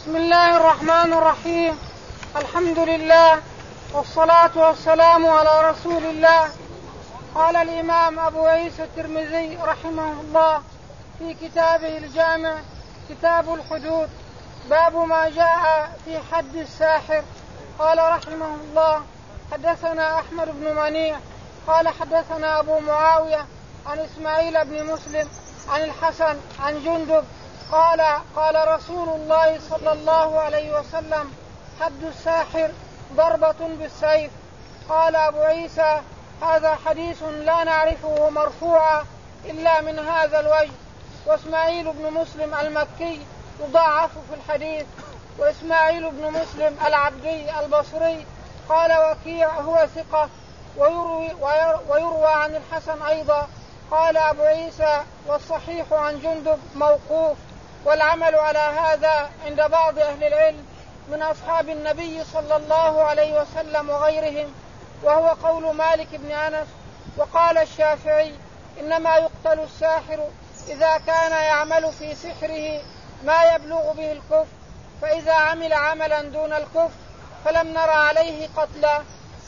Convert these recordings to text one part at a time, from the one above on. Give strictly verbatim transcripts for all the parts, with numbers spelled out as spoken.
بسم الله الرحمن الرحيم. الحمد لله والصلاة والسلام على رسول الله. قال الإمام أبو عيسى الترمذي رحمه الله في كتابه الجامع كتاب الحدود باب ما جاء في حد الساحر. قال رحمه الله حدثنا أحمد بن منيع قال حدثنا أبو معاوية عن إسماعيل بن مسلم عن الحسن عن جندب قال قال رسول الله صلى الله عليه وسلم حد الساحر ضربة بالسيف. قال أبو عيسى هذا حديث لا نعرفه مرفوعا إلا من هذا الوجه. وإسماعيل بن مسلم المكي يضاعف في الحديث، وإسماعيل بن مسلم العبدي البصري قال وكيع هو ثقة ويروي, ويروى عن الحسن أيضا. قال أبو عيسى والصحيح عن جندب موقوف، والعمل على هذا عند بعض أهل العلم من أصحاب النبي صلى الله عليه وسلم وغيرهم، وهو قول مالك بن أنس. وقال الشافعي إنما يقتل الساحر إذا كان يعمل في سحره ما يبلغ به الكفر، فإذا عمل عملا دون الكفر فلم نرى عليه قتلا.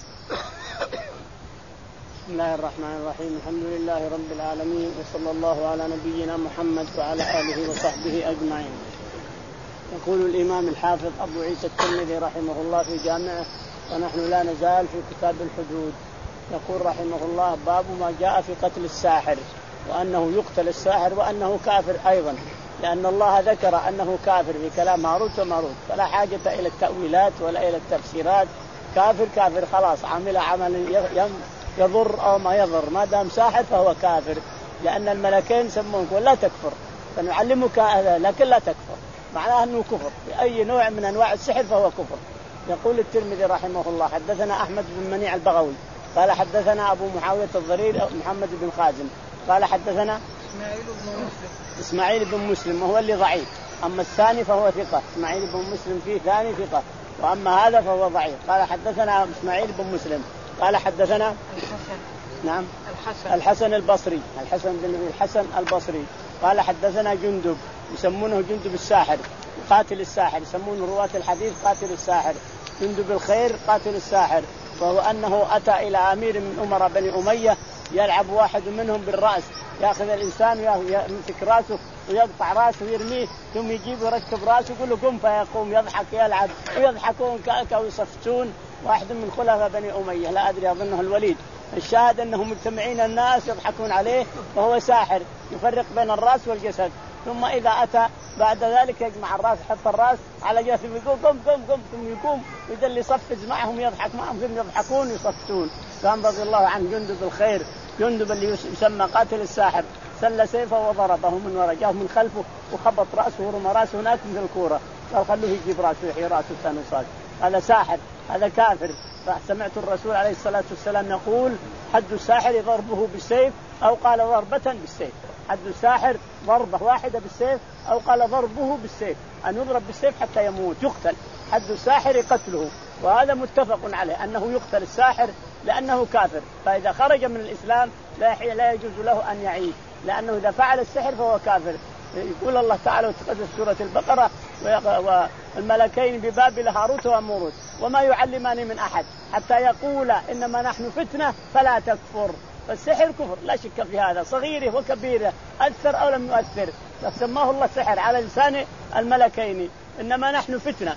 بسم الله الرحمن الرحيم. الحمد لله رب العالمين، وصلى الله على نبينا محمد وعلى آله وصحبه أجمعين. يقول الإمام الحافظ أبو عيسى الترمذي رحمه الله في جامعه، ونحن لا نزال في كتاب الحدود. يقول رحمه الله باب ما جاء في قتل الساحر، وأنه يقتل الساحر وأنه كافر أيضا، لأن الله ذكر أنه كافر في كلام هاروت وماروت، فلا حاجة إلى التأويلات ولا إلى التفسيرات. كافر كافر خلاص، عمل عمل يضر أو ما يضر، ما دام ساحر فهو كافر، لأن الملكين سمونك ولا تكفر، فنعلمك هذا لكن لا تكفر، معناه أنه كفر بأي نوع من أنواع السحر فهو كفر. يقول الترمذي رحمه الله حدثنا أحمد بن منيع البغوي قال حدثنا أبو معاوية الضرير محمد بن خازم قال حدثنا إسماعيل بن مسلم إسماعيل بن مسلم وهو اللي ضعيف، أما الثاني فهو ثقة. إسماعيل بن مسلم فيه ثاني ثقة، وأما هذا فهو ضعيف. قال حدثنا إسماعيل بن مسلم قال حدثنا الحسن نعم الحسن الحسن البصري الحسن بن الحسن البصري قال حدثنا جندب، يسمونه جندب الساحر قاتل الساحر، يسمونه رواة الحديث قاتل الساحر، جندب الخير قاتل الساحر. وهو أنه أتى إلى أمير من أمراء بني أمية يلعب واحد منهم بالرأس، يأخذ الإنسان يمسك رأسه ويقطع رأسه ويرميه، ثم يجيب ويركب رأسه يقول له قم فيقوم، يضحك يلعب ويضحكون كأكا ويصفتون. واحد من خلفاء بني أمية لا أدري أظنه الوليد، الشاهد أنهم مجتمعين الناس يضحكون عليه، وهو ساحر يفرق بين الرأس والجسد. ثم إذا أتى بعد ذلك يجمع الرأس، يحط الرأس على جسده ويقول قم قم قم، ثم يقوم ويدل يصفز معهم يضحك معهم، ثم يضحكون ويصفتون. كان رضي الله عن جندب الخير، جندب اللي يسمى قاتل الساحر، سل سيفه وضربه من وراء، جاءه من خلفه وخبط رأسه ورمى رأسه هناك مثل الكورة، قال خلوه يجيب رأسه يحيي رأسه ثاني صاد. هذا ساحر، هذا كافر. فسمعت الرسول عليه الصلاة والسلام يقول حد الساحر ضربه بالسيف، أو قال ضربة بالسيف. حد الساحر ضربة واحدة بالسيف، أو قال ضربه بالسيف، أن يضرب بالسيف حتى يموت يقتل. حد الساحر قتله، وهذا متفق عليه أنه يقتل الساحر لأنه كافر، فإذا خرج من الإسلام لا يجوز له أن يعيش، لأنه إذا فعل السحر فهو كافر. يقول الله تعالى في سورة البقرة والملكين ببابل هاروت وماروت وما يعلمان من أحد حتى يقولا إنما نحن فتنة فلا تكفر. فالسحر كفر لا شك في هذا، صغيره وكبيره، أثر أو لم يؤثر، سماه الله سحر على لسان الملكين. إنما نحن فتنة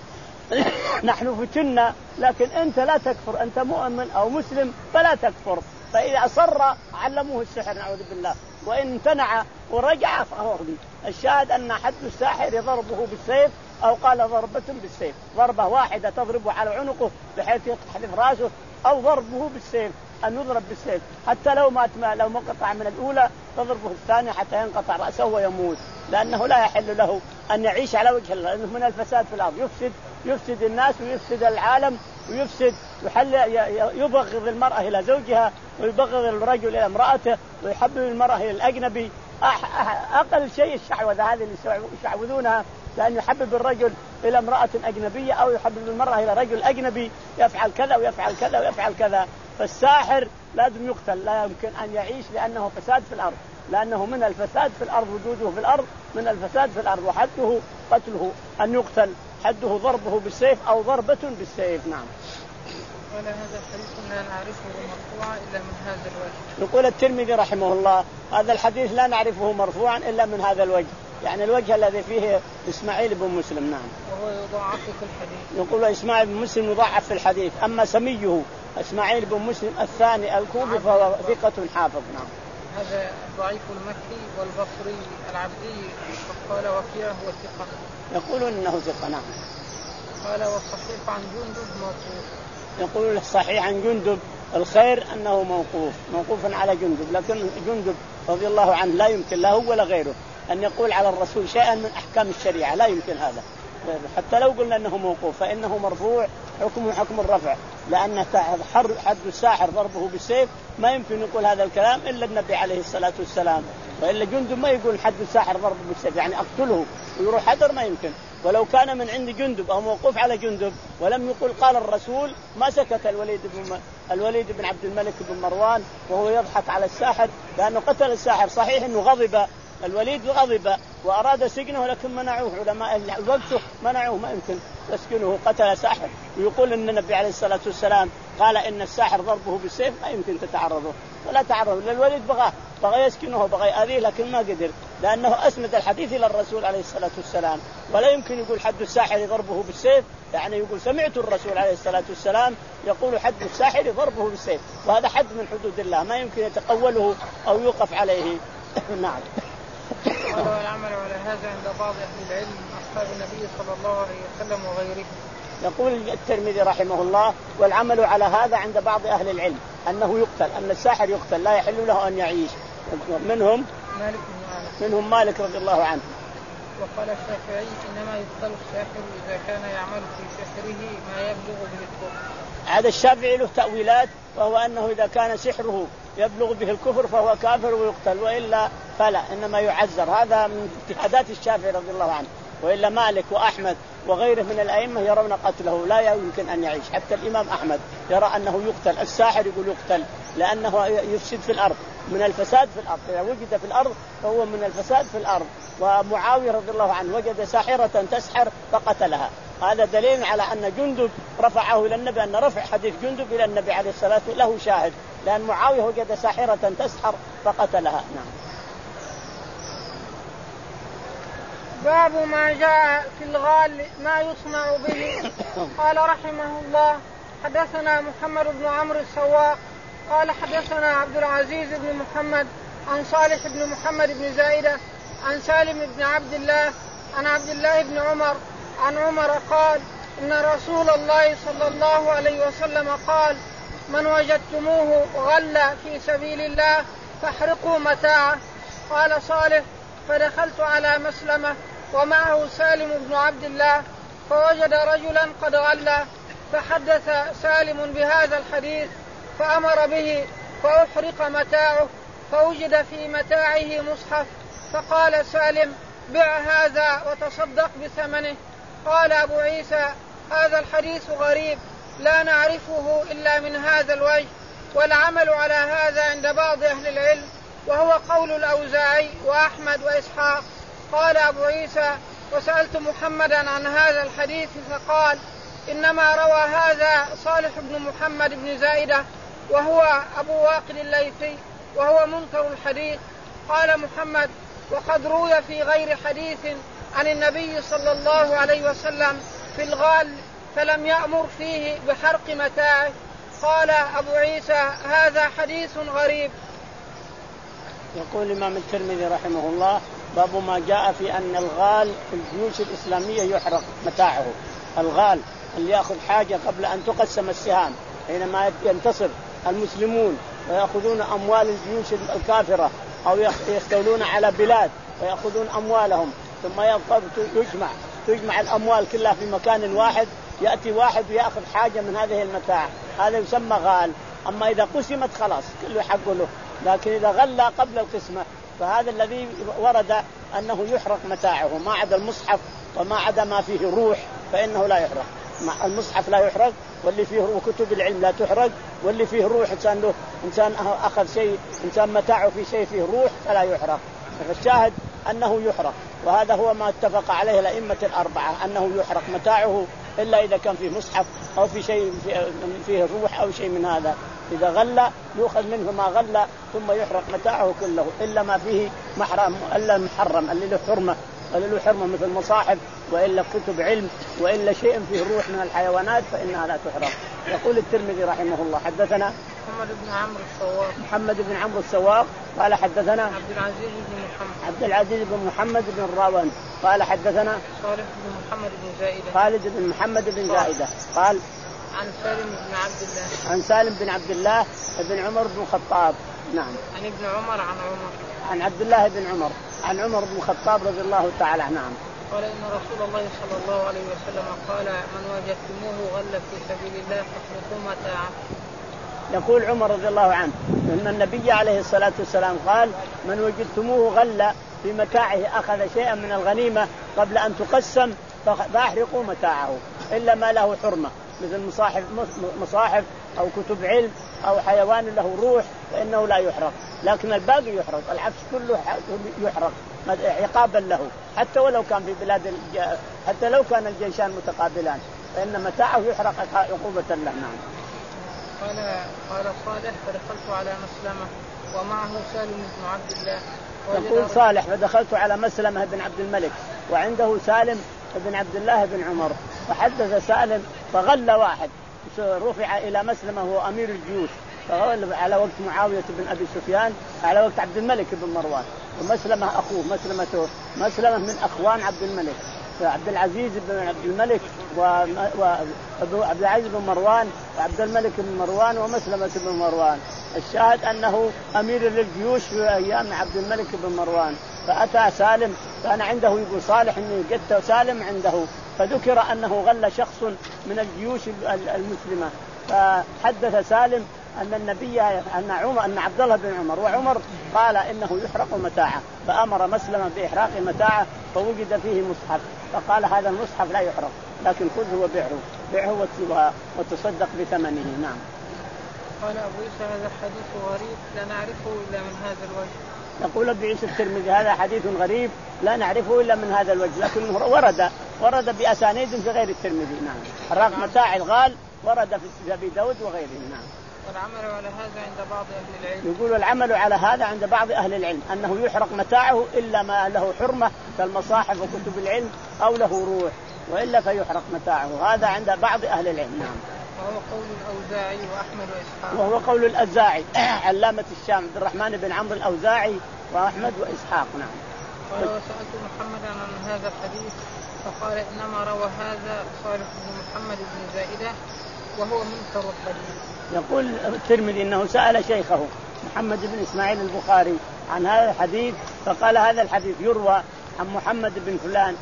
نحن فتنا، لكن أنت لا تكفر، أنت مؤمن أو مسلم فلا تكفر. فإذا أصر علموه السحر نعوذ بالله، وإن امتنع ورجع فهو غني. الشاهد أن حد الساحر ضربه بالسيف، أو قال ضربة بالسيف، ضربة واحدة تضربه على عنقه بحيث يحذف رأسه، أو ضربه بالسيف أن يضرب بالسيف حتى لو مات، لو ما قطع من الأولى تضربه الثانية حتى ينقطع رأسه ويموت، لأنه لا يحل له أن يعيش على وجه الله، لأنه من الفساد في الأرض، يفسد يفسد الناس ويفسد العالم ويفسد يحل يبغض المرأة إلى زوجها، ويبغض الرجل إلى امرأته، ويحبب المرأة إلى الأجنبي. أقل شيء الشعوذة هذه اللي يشعوذونها، لأن يحبب الرجل إلى امرأة أجنبية أو يحبب المرأة إلى رجل أجنبي، يفعل كذا ويفعل كذا ويفعل كذا. فالساحر لازم يقتل، لا يمكن أن يعيش لأنه فساد في الأرض، لأنه من الفساد في الأرض، وجوده في الأرض من الفساد في الأرض، وحده قتله أن يقتل. حده ضربه بالسيف أو ضربة بالسيف. نعم. ولا هذا الحديث لا نعرفه مرفوعا إلا من هذا الوجه. يقول الترمذي رحمه الله هذا الحديث لا نعرفه مرفوعا إلا من هذا الوجه، يعني الوجه الذي فيه إسماعيل بن مسلم. نعم. وهو يضاعف في الحديث. يقول إسماعيل بن مسلم يضاعف في الحديث. أما سميه إسماعيل بن مسلم الثاني الكوفي فهو ثقة حافظ. نعم. هذا ضعيف المكي والبصري العبدي قال وكيع هو ثقة. يقولون إنه ثقة. نعم. قال والصحيح عن جندب موقوف. يقول الصحيح عن جندب الخير أنه موقوف موقوفا على جندب، لكن جندب رضي الله عنه لا يمكن لا هو ولا غيره أن يقول على الرسول شيئا من أحكام الشريعة، لا يمكن هذا. حتى لو قلنا أنه موقوف فإنه مرفوع حكمه حكم الرفع، لأن حد الساحر ضربه بالسيف ما يمكن يقول هذا الكلام إلا النبي عليه الصلاة والسلام، وإلا جندب ما يقول حد الساحر ضربه بالسيف يعني أقتله ويروح حذر، ما يمكن. ولو كان من عند جندب أو موقوف على جندب ولم يقل قال الرسول ما سكت الوليد بن الوليد بن عبد الملك بن مروان وهو يضحك على الساحر، لأنه قتل الساحر. صحيح أنه غضب الوليد غضب وأراد سجنه لكن منعوه علماء وقته منعوه، ما يمكن تسجنه قتل ساحر ويقول أن النبي عليه الصلاة والسلام قال إن الساحر ضربه بالسيف، ما يمكن تتعرضه ولا تعرض. للوليد بغى بغى يسكنه بغى يأذيه لكن ما قدر، لأنه أسند الحديث إلى الرسول عليه الصلاة والسلام، ولا يمكن يقول حد الساحر ضربه بالسيف، يعني يقول سمعت الرسول عليه الصلاة والسلام يقول حد الساحر ضربه بالسيف، وهذا حد من حدود الله ما يمكن يتقوله أو يوقف عليه. نعم. قال والعمل على هذا عند بعض أهل العلم أصحاب النبي صلى الله عليه وسلم وغيره. يقول الترمذي رحمه الله والعمل على هذا عند بعض أهل العلم أنه يقتل، أن الساحر يقتل لا يحل له أن يعيش. منهم مالك بن أنس منهم مالك رضي الله عنه. وقال الشافعي إنما يقتل الساحر إذا كان يعمل في سحره ما يبلغ به الكفر. هذا الشافعي له تأويلات، وهو أنه إذا كان سحره يبلغ به الكفر فهو كافر ويقتل، وإلا فلا إنما يعذر. هذا من اجتهادات الشافعي رضي الله عنه، وإلا مالك وأحمد وغيره من الأئمة يرون قتله لا يمكن أن يعيش. حتى الإمام أحمد يرى أنه يقتل، الساحر يقول يقتل لأنه يفسد في الأرض، من الفساد في الأرض، إذا وجد في الأرض فهو من الفساد في الأرض. ومعاوية رضي الله عنه وجد ساحرة تسحر فقتلها، هذا دليل على أن جندب رفعه إلى النبي، أن رفع حديث جندب إلى النبي عليه الصلاة والسلام له شاهد، لأن معاوية وجد ساحرة تسحر فقتلها. نعم. باب ما جاء في الغال ما يصنع به. قال رحمه الله حدثنا محمد بن عمرو السواق قال حدثنا عبد العزيز بن محمد عن صالح بن محمد بن زائدة عن سالم بن عبد الله عن عبد الله بن عمر عن عمر قال إن رسول الله صلى الله عليه وسلم قال من وجدتموه غل في سبيل الله فاحرقوا متاعه. قال صالح فدخلت على مسلمة ومعه سالم بن عبد الله فوجد رجلا قد غل، فحدث سالم بهذا الحديث فأمر به فأحرق متاعه، فوجد في متاعه مصحف، فقال سالم بع هذا وتصدق بثمنه. قال أبو عيسى هذا الحديث غريب لا نعرفه إلا من هذا الوجه، والعمل على هذا عند بعض أهل العلم وهو قول الأوزاعي وأحمد وإسحاق. قال أبو عيسى وسألت محمدا عن هذا الحديث فقال إنما روى هذا صالح بن محمد بن زائدة وهو أبو واقد الليثي وهو منكر الحديث. قال محمد وقد روي في غير حديث عن النبي صلى الله عليه وسلم في الغال فلم يأمر فيه بحرق متاعه. قال أبو عيسى هذا حديث غريب. يقول الإمام الترمذي رحمه الله باب ما جاء في أن الغال في الجيوش الإسلامية يحرق متاعه. الغال اللي يأخذ حاجة قبل أن تقسم السهام، حينما ينتصر المسلمون ويأخذون أموال الجيوش الكافرة أو يستولون على بلاد ويأخذون أموالهم، ثم يجمع تجمع الأموال كلها في مكان واحد، يأتي واحد ويأخذ حاجة من هذه المتاع، هذا يسمى غال. أما إذا قسمت خلاص كله حق له، لكن إذا غلى قبل القسمة فهذا الذي ورد أنه يحرق متاعه، ما عدا المصحف وما عدا ما فيه روح فإنه لا يحرق. المصحف لا يحرق، واللي فيه روح كتب العلم لا تحرق، واللي فيه روح إنسان له إنسان أخذ شيء إنسان متاعه في شيء فيه روح فلا يحرق. فالشاهد أنه يحرق، وهذا هو ما اتفق عليه الأئمة الأربعة أنه يحرق متاعه إلا إذا كان فيه مصحف أو في شيء فيه روح أو شيء من هذا. إذا غلى يؤخذ منه ما غلى ثم يحرق متاعه كله إلا ما فيه محرم إلا المحرم اللي له حرمة اللي له حرمة مثل المصاحف وإلا كتب علم وإلا شيء فيه روح من الحيوانات فإنها لا تحرق. يقول الترمذي رحمه الله حدثنا محمد بن عمرو السواق محمد بن عمرو السواق قال حدثنا عبد العزيز بن محمد عبد العزيز بن محمد بن الراوند قال حدثنا صالح بن محمد بن زائدة خالد بن محمد بن زائدة قال عن سالم بن عبد الله عن سالم بن عبد الله بن عمر بن الخطاب نعم عن ابن عمر عن عمر عن عبد الله بن عمر عن عمر بن الخطاب رضي الله تعالى نعم قال إن رسول الله صلى الله عليه وسلم قال من وجدتموه غل في سبيل الله فاخلطوا متاعه. يقول عمر رضي الله عنه إن النبي عليه الصلاة والسلام قال من وجدتموه غل في متاعه أخذ شيئا من الغنيمة قبل أن تقسم فاحرقوا متاعه إلا ما له حرمة مثل مصاحف, مصاحف أو كتب علم أو حيوان له روح فإنه لا يحرق، لكن الباقي يحرق، العفش كله يحرق عقابا له حتى ولو كان في بلاد الج... حتى لو كان الجيشان متقابلان فإن متاعه يحرق عقوبة له. نعم. قال قال صالح فدخلت على مسلمة ومعه سالم بن عبد الله. يقول صالح فدخلت على مسلمة بن عبد الملك وعنده سالم بن عبد الله بن عمر فحدث سالم فغل واحد رفع إلى مسلمة هو أمير الجيوش فغل على وقت معاوية بن أبي سفيان على وقت عبد الملك بن مروان ومسلمة أخوه مسلمة مسلمة من أخوان عبد الملك عبد العزيز بن عبد الملك وعبد العزيز بن مروان وعبد الملك بن مروان ومسلمة بن مروان. الشاهد أنه أمير للجيوش في أيام عبد الملك بن مروان فأتى سالم كان عنده يقول صالح إني جدت سالم عنده فذكر أنه غل شخص من الجيوش المسلمة فحدث سالم أن النبي أن عمر أن عبد الله بن عمر وعمر قال إنه يحرق متاعه فأمر مسلمة بإحراق متاعه فوجد فيه مصحف فقال هذا المصحف لا يحرق لكن خذه وبيعه بيعه وتصدق بثمنه. نعم. قال أبو عيسى هذا حديث غريب لا نعرفه إلا من هذا الوجه. يقول أبو عيسى الترمذي هذا حديث غريب لا نعرفه إلا من هذا الوجه لكن ورد ورد بأسانيد في غير الترمذي. نعم. حراق متاع الغال ورد في أبي داود وغيره. نعم. والعمل على هذا عند بعض أهل العلم. يقول العمل على هذا عند بعض أهل العلم أنه يحرق متاعه إلا ما له حرمة كالمصاحف وكتب العلم أو له روح وإلا فيحرق متاعه هذا عند بعض أهل العلم. نعم. وهو قول الأوزاعي وأحمد وإسحاق. وهو قول الأوزاعي علامة الشام عبد الرحمن بن عمرو الأوزاعي وأحمد وإسحاق. نعم. قال وسألت محمد عن هذا الحديث فقال إنما روى هذا صالح بن محمد بن زائدة وهو منكر الحديث. يقول الترمذي إنه سأل شيخه محمد بن إسماعيل البخاري عن هذا الحديث فقال هذا الحديث يروى عن محمد بن فلان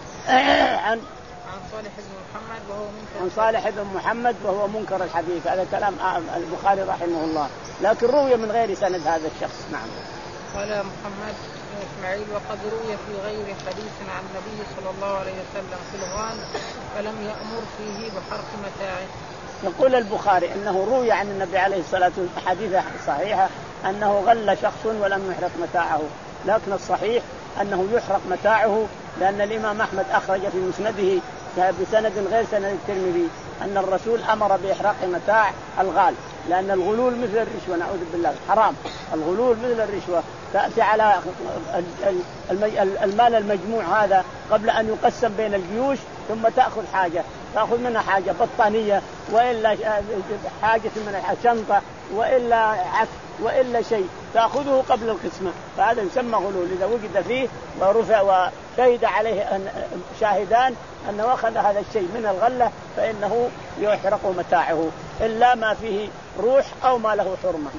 عن عن صالح بن محمد وهو منكر عن صالح بن محمد وهو منكر الحديث. هذا كلام البخاري رحمه الله لكن روي من غير سند هذا الشخص. نعم. قال محمد بن إسماعيل وقد روي في غير حديث عن النبي صلى الله عليه وسلم في الغال فلم يأمر فيه بحرق متاعه. يقول البخاري إنه روي عن النبي عليه الصلاة والسلام حديث صحيحة أنه غل شخص ولم يحرق متاعه لكن الصحيح أنه يحرق متاعه لأن الإمام أحمد أخرج في مسنده بسند غير سند الترمذي أن الرسول أمر بإحراق متاع الغال لأن الغلول مثل الرشوة نعوذ بالله حرام. الغلول مثل الرشوة تأتي على المال المجموع هذا قبل أن يقسم بين الجيوش ثم تأخذ حاجة تأخذ منها حاجة بطانية وإلا حاجة من شنطة وإلا عف وإلا شيء تأخذه قبل القسمة فهذا يسمى غلول. إذا وجد فيه ورفع وشهد عليه شاهدان أنه أخذ هذا الشيء من الغلة فإنه يحرق متاعه إلا ما فيه روح أو ما له حرمة.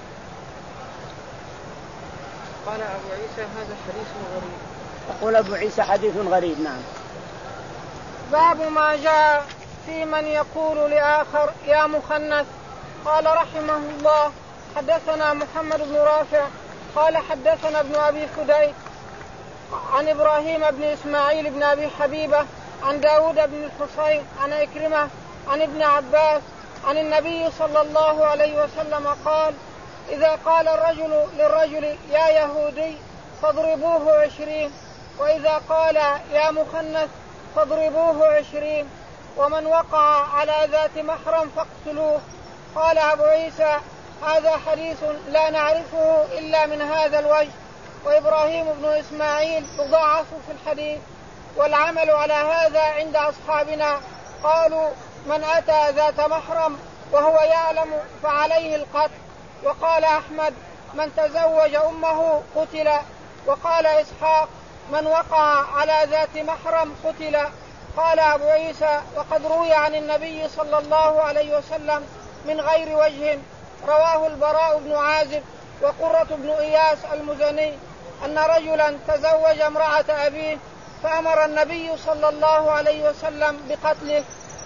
قال أبو عيسى هذا حديث غريب. يقول أبو عيسى حديث غريب. نعم. باب ما جاء في من يقول لآخر يا مخنث. قال رحمه الله حدثنا محمد بن رافع قال حدثنا ابن أبي فديك عن إبراهيم بن إسماعيل بن أبي حبيبة عن داود بن الحصين عن إكرمة عن ابن عباس عن النبي صلى الله عليه وسلم قال إذا قال الرجل للرجل يا يهودي فاضربوه عشرين وإذا قال يا مخنث فاضربوه عشرين ومن وقع على ذات محرم فاقتلوه. قال أبو عيسى هذا حديث لا نعرفه إلا من هذا الوجه. وإبراهيم بن إسماعيل يضاعف في الحديث، والعمل على هذا عند أصحابنا قالوا من أتى ذات محرم وهو يعلم فعليه القتل. وقال أحمد من تزوج أمه قتل. وقال إسحاق من وقع على ذات محرم قتل. قال أبو عيسى وقد روي عن النبي صلى الله عليه وسلم من غير وجه، رواه البراء بن عازب وقرة بن إياس المزني أن رجلا تزوج امرأة أبيه فأمر النبي صلى الله عليه وسلم بقتله.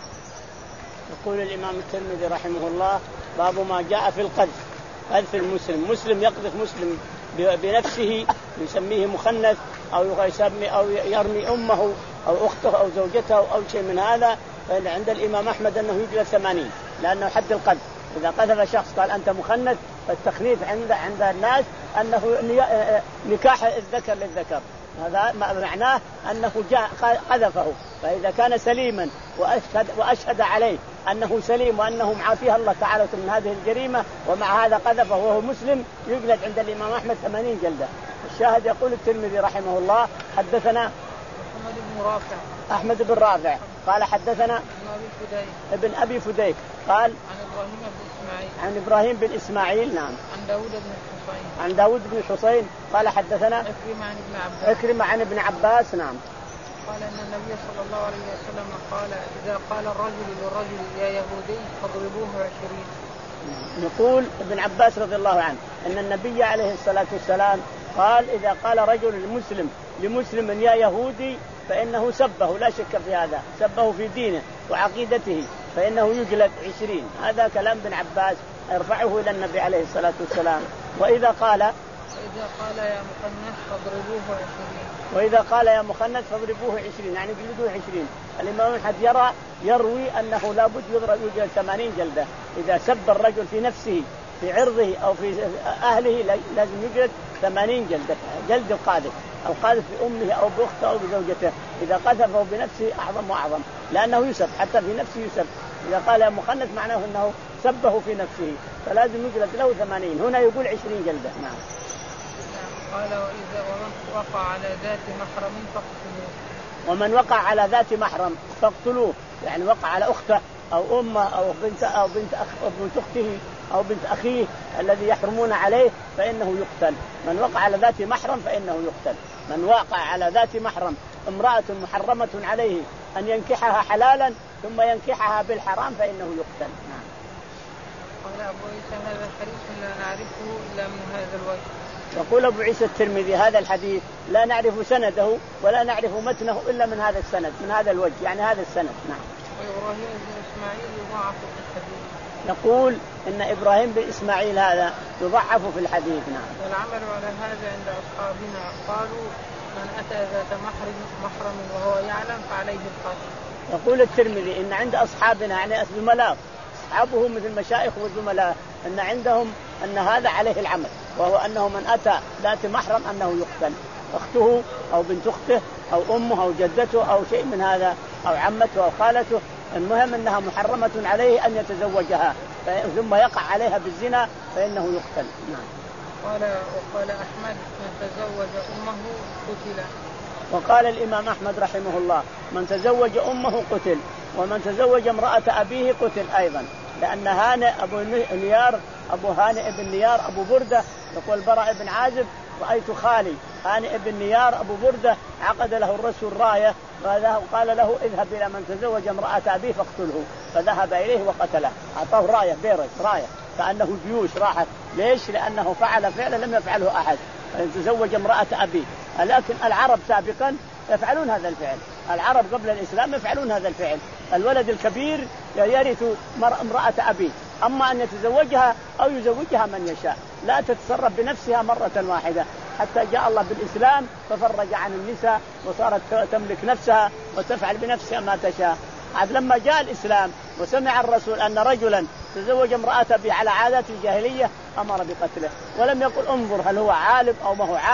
يقول الإمام الترمذي رحمه الله باب ما جاء في القذف، قذف المسلم، مسلم يقذف مسلم بنفسه يسميه مخنث أو يسمي أو يرمي أمه أو أخته أو زوجته أو شيء من هذا، فإن عند الإمام أحمد أنه يجلد ثمانين لأنه حد القذف. إذا قذف شخص قال أنت مخنث، فالتخنيث عند عند الناس أنه نكاح الذكر للذكر، هذا معناه أنه جاء قذفه. فإذا كان سليما وأشهد, وأشهد عليه أنه سليم وأنه معافيه الله تعالى من هذه الجريمة ومع هذا قذفه وهو مسلم يجلد عند الإمام أحمد ثمانين جلدة. الشاهد يقول الترمذي رحمه الله حدثنا أحمد بن رافع أحمد بن رافع قال حدثنا ابن أبي فديك قال عن إبراهيم بن إسماعيل نعم عن داود بن حسين عن داود بن حسين قال حدثنا أكرم عن ابن عباس أكرم عن ابن عباس نعم قال أن النبي صلى الله عليه وسلم قال إذا قال الرجل للرجل يا يهودي فاضربوه عشرين. يقول ابن عباس رضي الله عنه أن النبي عليه الصلاة والسلام قال إذا قال رجل المسلم لمسلم يا يهودي فإنه سبه، لا شك في هذا، سبه في دينه وعقيدته فإنه يجلد عشرين. هذا كلام ابن عباس يرفعه إلى النبي عليه الصلاة والسلام. وإذا قال وإذا قال يا مخنث فاضربوه عشرين وإذا قال يا مخنث فاضربوه عشرين يعني جلدوه عشرين. الإمام أحمد يرى يروي أنه لا بد يضرب يجلد ثمانين جلدة. إذا سب الرجل في نفسه في عرضه أو في أهله لازم يجلد ثمانين جلدة، جلد القاذف، القاذف بأمه أو بأخته أو بزوجته إذا قذفه بنفسه أعظم وأعظم لأنه يسب، حتى في نفسه يسب. إذا قال يا مخنث معناه أنه سبه في نفسه فلازم يجلد له ثمانين. هنا يقول عشرين جلدة. نعم. قال وإذا ومن وقع على ذات محرم فاقتلوه. ومن وقع على ذات محرم فاقتلوه يعني وقع على أخته أو أمه أو بنت أو بنت أخ أو بنت أخته أو بنت أخيه الذي يحرمون عليه فإنه يقتل. من وقع على ذات محرم فإنه يقتل. من وقع على ذات محرم امرأة محرمة عليه أن ينكحها حلالا ثم ينكحها بالحرام فإنه يقتل. نعم. قال أبو عيسى هذا الحديث لا نعرفه إلا من هذا الوجه. يقول أبو عيسى الترمذي هذا الحديث لا نعرف سنده ولا نعرف متنه إلا من هذا السند، من هذا الوجه يعني هذا السند. نعم. وإبراهيم بن إسماعيل يضاعف في الحديث. يقول إن إبراهيم بن إسماعيل هذا يضعف في الحديث. نعم. والعمل على هذا عند أصحابنا قالوا من أتى ذات محرم محرم وهو يعلم فعليه القتل. يقول الترمذي إن عند أصحابنا يعني الزملاء أصحابه مثل مشايخ والزملاء أن عندهم أن هذا عليه العمل، وهو أنه من أتى ذات محرم أنه يقتل، أخته أو بنت أخته أو أمه أو جدته أو شيء من هذا أو عمته أو خالته، المهم أنها محرمة عليه أن يتزوجها ثم يقع عليها بالزنا فإنه يقتل. نعم. قال وقال أحمد من تزوج أمه قتل. وقال الإمام أحمد رحمه الله من تزوج أمه قتل، ومن تزوج امرأة أبيه قتل أيضا، لأن هانئ أبو نيار أبو هانئ بن نيار أبو بردة يقول براء بن عازب رأيت خالي هانئ بن نيار أبو بردة عقد له الرسول راية وقال له اذهب إلى من تزوج امرأة أبيه فاقتله، فذهب إليه وقتله، أعطاه راية بيرس راية كأنه جيوش راحت. ليش؟ لأنه فعل فعلا لم يفعله أحد، تزوج امرأة أبيه. لكن العرب سابقا يفعلون هذا الفعل، العرب قبل الإسلام يفعلون هذا الفعل، الولد الكبير يرث امرأة أبيه، أما أن يتزوجها أو يزوجها من يشاء، لا تتصرف بنفسها مرة واحدة، حتى جاء الله بالإسلام ففرج عن النساء وصارت تملك نفسها وتفعل بنفسها ما تشاء. عاد لما جاء الإسلام وسمع الرسول أن رجلا تزوج امرأة أبيه على عادات الجاهلية أمر بقتله، ولم يقل انظر هل هو عالم أو ما هو عالم،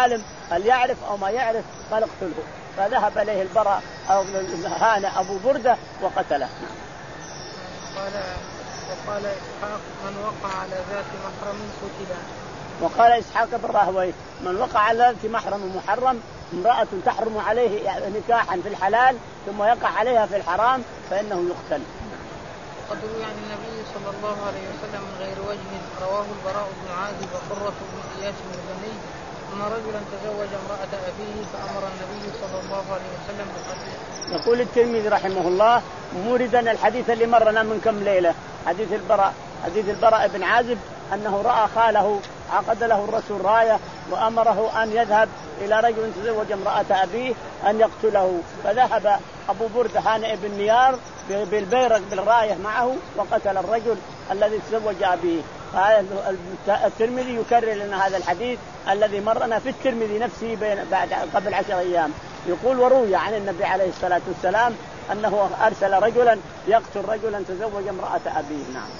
هل يعرف أو ما يعرف؟ قال اقتله. فذهب إليه البراء أو هانة أبو بردة وقتله. قال وقال إسحاق من وقع على ذات محرم قتل. وقال إسحاق بن راهويه من وقع على ذات محرم محرم امرأة تحرم عليه نكاحا في الحلال ثم يقع عليها في الحرام فإنه يقتل. قد روي عن النبي صلى الله عليه وسلم من غير وجه رواه البراء بن عازب وقرة بن إياس المزني أن رجلا تزوج امرأة أبيه فأمر النبي صلى الله عليه وسلم بقتله. يقول الترمذي رحمه الله موردا الحديث اللي مرنا من كم ليلة، حديث البراء حديث البراء بن عازب أنه رأى خاله عقد له الرسول راية وأمره أن يذهب إلى رجل تزوج امرأة أبيه أن يقتله، فذهب أبو بردة هانئ بن نيار بالبيرق بالراية معه وقتل الرجل الذي تزوج أبيه. الترمذي يكرر لنا هذا الحديث الذي مرنا في الترمذي نفسه بعد قبل عشر أيام. يقول وروي عن النبي عليه الصلاة والسلام أنه أرسل رجلا يقتل رجلا تزوج امرأة أبيه. نعم.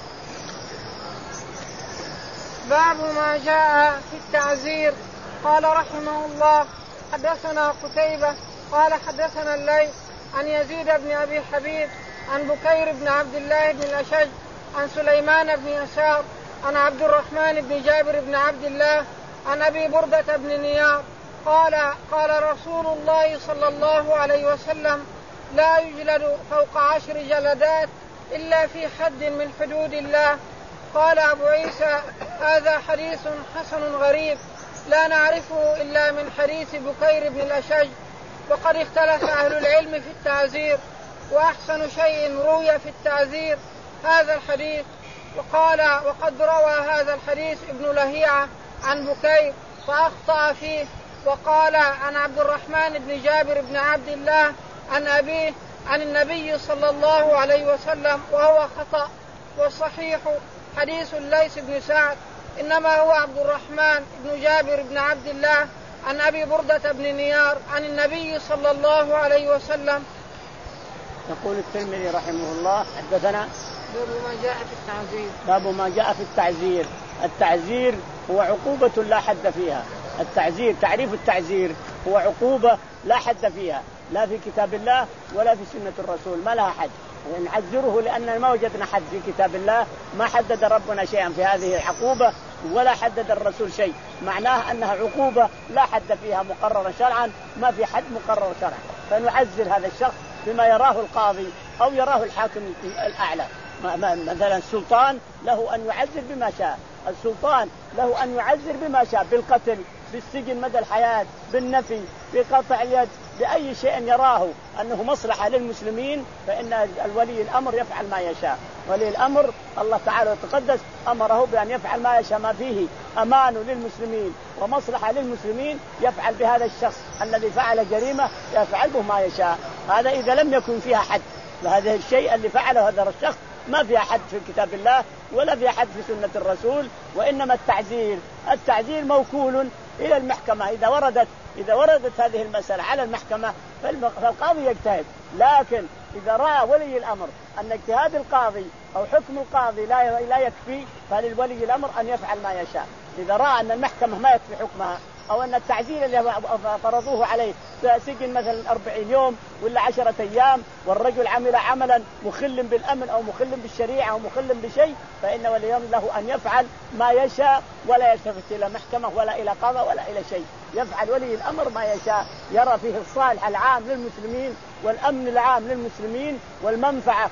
باب ما جاء في التعزير. قال رحمه الله حدثنا قتيبة قال حدثنا الليث عن يزيد بن أبي حبيب عن بكير بن عبد الله بن الأشج عن سليمان بن يسار عن عبد الرحمن بن جابر بن عبد الله عن أبي بردة بن نيار قال قال رسول الله صلى الله عليه وسلم لا يجلد فوق عشر جلدات إلا في حد من حدود الله. قال أبو عيسى هذا حديث حسن غريب لا نعرفه إلا من حديث بكير بن الأشج وقد اختلف أهل العلم في التعزير وأحسن شيء روي في التعزير هذا الحديث. وقال وقد روى هذا الحديث ابن لهيعة عن بكير فأخطأ فيه وقال عن عبد الرحمن بن جابر بن عبد الله عن أبيه عن النبي صلى الله عليه وسلم وهو خطأ. والصحيح حديث الليث بن سعد إنما هو عبد الرحمن بن جابر بن عبد الله عن أبي بردة بن نيار عن النبي صلى الله عليه وسلم. يقول الترمذي رحمه الله حدثنا باب ما جاء في التعزير. باب ما جاء في التعزير. التعزير هو عقوبة لا حد فيها. التعزير تعريف التعزير هو عقوبة لا حد فيها لا في كتاب الله ولا في سنة الرسول ما لها حد. نعذره لأن ما وجدنا حد في كتاب الله ما حدد ربنا شيئا في هذه العقوبة ولا حدد الرسول شيء معناه أنها عقوبة لا حد فيها مقررة شرعا ما في حد مقرر شرعا فنعذر هذا الشخص بما يراه القاضي أو يراه الحاكم الأعلى. مثلا السلطان له أن يعذر بما شاء السلطان له أن يعذر بما شاء بالقتل بالسجن مدى الحياة بالنفي بقطع اليد بأي شيء يراه أنه مصلحة للمسلمين فإن الولي الأمر يفعل ما يشاء. ولي الأمر الله تعالى وتقدس أمره بأن يفعل ما يشاء ما فيه أمان للمسلمين ومصلحة للمسلمين يفعل بهذا الشخص الذي فعل جريمة يفعل به ما يشاء. هذا إذا لم يكن فيها حد لهذا الشيء اللي فعله هذا الشخص ما فيها حد في كتاب الله ولا فيها حد في سنة الرسول. وإنما التعزير التعزير موكول إلى المحكمة إذا وردت إذا وردت هذه المسألة على المحكمة فالقاضي يجتهد. لكن إذا رأى ولي الأمر أن اجتهاد القاضي أو حكم القاضي لا لا يكفي فللولي الأمر أن يفعل ما يشاء. إذا رأى أن المحكمة ما يكفي حكمها أو أن التعزير اللي فرضوه عليه سجن مثلا أربعين يوم ولا عشرة أيام والرجل عمل عملا مخل بالأمن أو مخل بالشريعة أو مخل بشيء فإن ولي الأمر له أن يفعل ما يشاء ولا يلتفت إلى محكمة ولا إلى قضاء ولا إلى شيء. يفعل ولي الأمر ما يشاء يرى فيه الصالح العام للمسلمين والأمن العام للمسلمين والمنفعة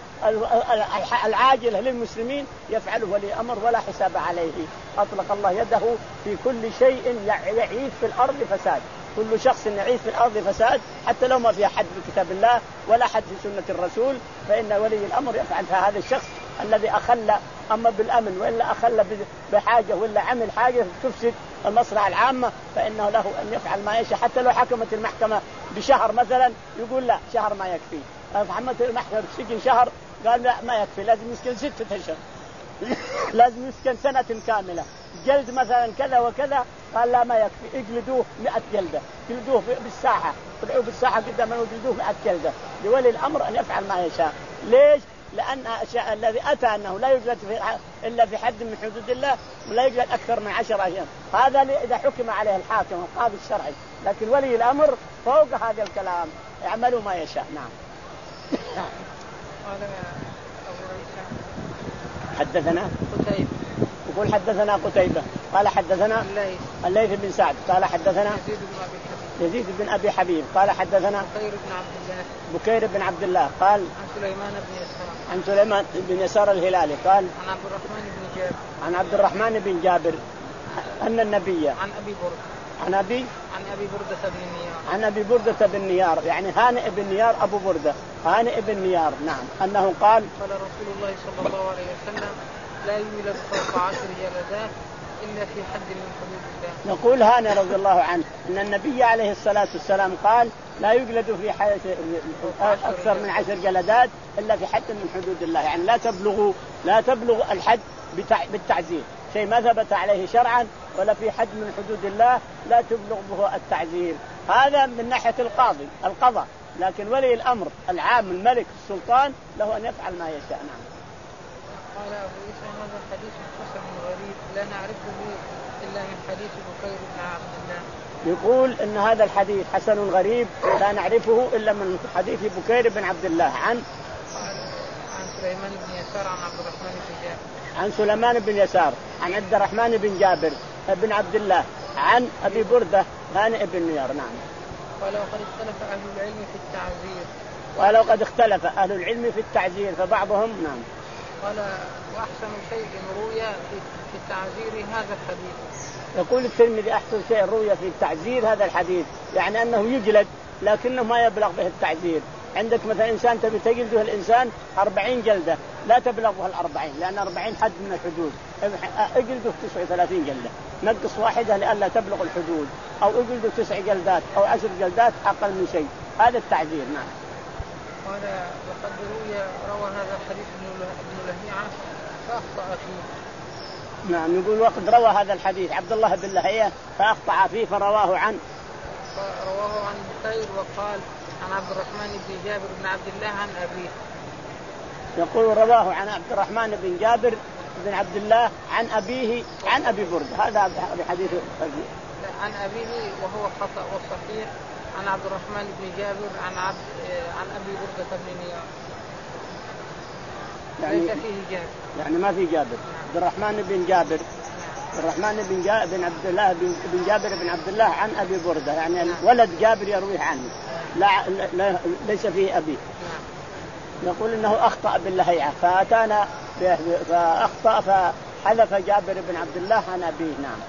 العاجلة للمسلمين يفعله ولي الأمر ولا حساب عليه. أطلق الله يده في كل شيء يعيث في الأرض فساد. كل شخص يعيث في الأرض فساد حتى لو ما في حد في كتاب الله ولا حد في سنة الرسول فإن ولي الأمر يفعل هذا الشخص الذي أخل أما بالأمن وإلا أخل بحاجة ولا عمل حاجة تفسد المصلحة العامة فإنه له أن يفعل ما يشاء. حتى لو حكمت المحكمة بشهر مثلا يقول لا شهر ما يكفي. حكمت المحكمة بسجن شهر قال لا ما يكفي لازم يسكن ستة أشهر لازم يسكن سنة كاملة. جلد مثلا كذا وكذا قال لا ما يكفي اجلدوه مئة جلدة جلدوه بالساحة طلعوا بالساحة قدام وجلدوه مئة جلدة. لولي الأمر أن يفعل ما يشاء. ليش؟ لأن الذي أتى أنه لا يوجد في إلا في حد من حدود الله ولا يوجد أكثر من عشر أيام، هذا إذا حكم عليه الحاكم القاضي الشرعي، لكن ولي الأمر فوق هذا الكلام يعمل ما يشاء. نعم. قال أبو عيسى حدثنا قتيبة يقول حدثنا قتيبة قال حدثنا الليث الليث بن سعد قال حدثنا يزيد بن أبي حبيب يزيد بن أبي حبيب قال حدثنا بكير بن عبد الله بكير بن عبد الله قال عن سليمان بن يسار عن سليمان بن يسار الهلالي قال عن عبد الرحمن بن جابر عن عبد الرحمن بن جابر أن النبي عن أبي برد عن أبي عن أبي بردة بن النيار عن أبي بردة بن نيار يعني هانئ بن نيار أبو بردة هانئ بن نيار نعم أنه قال قال رسول الله صلى الله عليه وسلم لا يولد فوق عشر جلدات إلا في حد من حدود الله. يقول هانئ رضي الله عنه أن النبي عليه الصلاة والسلام قال لا يجلد في حيث أكثر من عشر جلدات إلا في حد من حدود الله، يعني لا تبلغ لا تبلغ الحد بالتعزير، شيء ما ثبت عليه شرعا ولا في حد من حدود الله لا تبلغ به التعزير. هذا من ناحية القاضي القضاء، لكن ولي الأمر العام الملك السلطان له أن يفعل ما يشاء. نعم. قال أبو عيسى هذا حديث حسن غريب لا نعرفه إلا من حديث بكير بن عبد الله. يقول إن هذا الحديث حسن غريب لا نعرفه إلا من حديث بكير بن عبد الله عن عن سليمان بن يسار عن عبد الرحمن بن جابر عن سليمان بن يسار عن عبد الرحمن بن جابر بن عبد الله عن أبي بردة هانئ بن نيار. نعم. ولو قد اختلف أهل العلم في التعزير ولو قد اختلف أهل العلم في التعزير فبعضهم نعم. قال وأحسن شيء روي في التعزير هذا الحديث. يقول الترمذي أحسن شيء روي في التعزير هذا الحديث، يعني أنه يجلد لكنه ما يبلغ به التعزير. عندك مثلا إنسان تبي تجلده الإنسان أربعين جلدة لا تبلغ به الأربعين لأن أربعين حد من الحدود، اجلده تسعة وثلاثين جلدة نقص واحدة لئلا تبلغ الحدود، أو اجلده تسع جلدات أو عشر جلدات أقل من شيء، هذا التعزير. نعم. قال وقد روي روى هذا الحديث ابن لهيعة فأخطأ فيه. نعم. يقول وقد روى هذا الحديث عبد الله بن لهيعة فأخطأ فيه فرواه عن رواه عن بكير وقال عن عبد الرحمن بن جابر بن عبد الله عن أبيه. يقول رواه عن عبد الرحمن بن جابر بن عبد الله عن أبيه عن أبي برد، هذا بحديث عن أبيه وهو خطأ والصحيح عن عبد الرحمن بن جابر عن عبد عن أبي بردة بن نيار يعني ليس فيه جابر، يعني ما في جابر. عبد الرحمن بن جابر عبد الرحمن بن جابر بن عبد الله بن جابر بن عبد الله عن أبي بردة، يعني ولد جابر يرويه عنه لا, لا ليس فيه أبي. يقول إنه أخطأ باللهيعة فأتانا فأخطأ فحذف جابر بن عبد الله عن أبيه. نعم.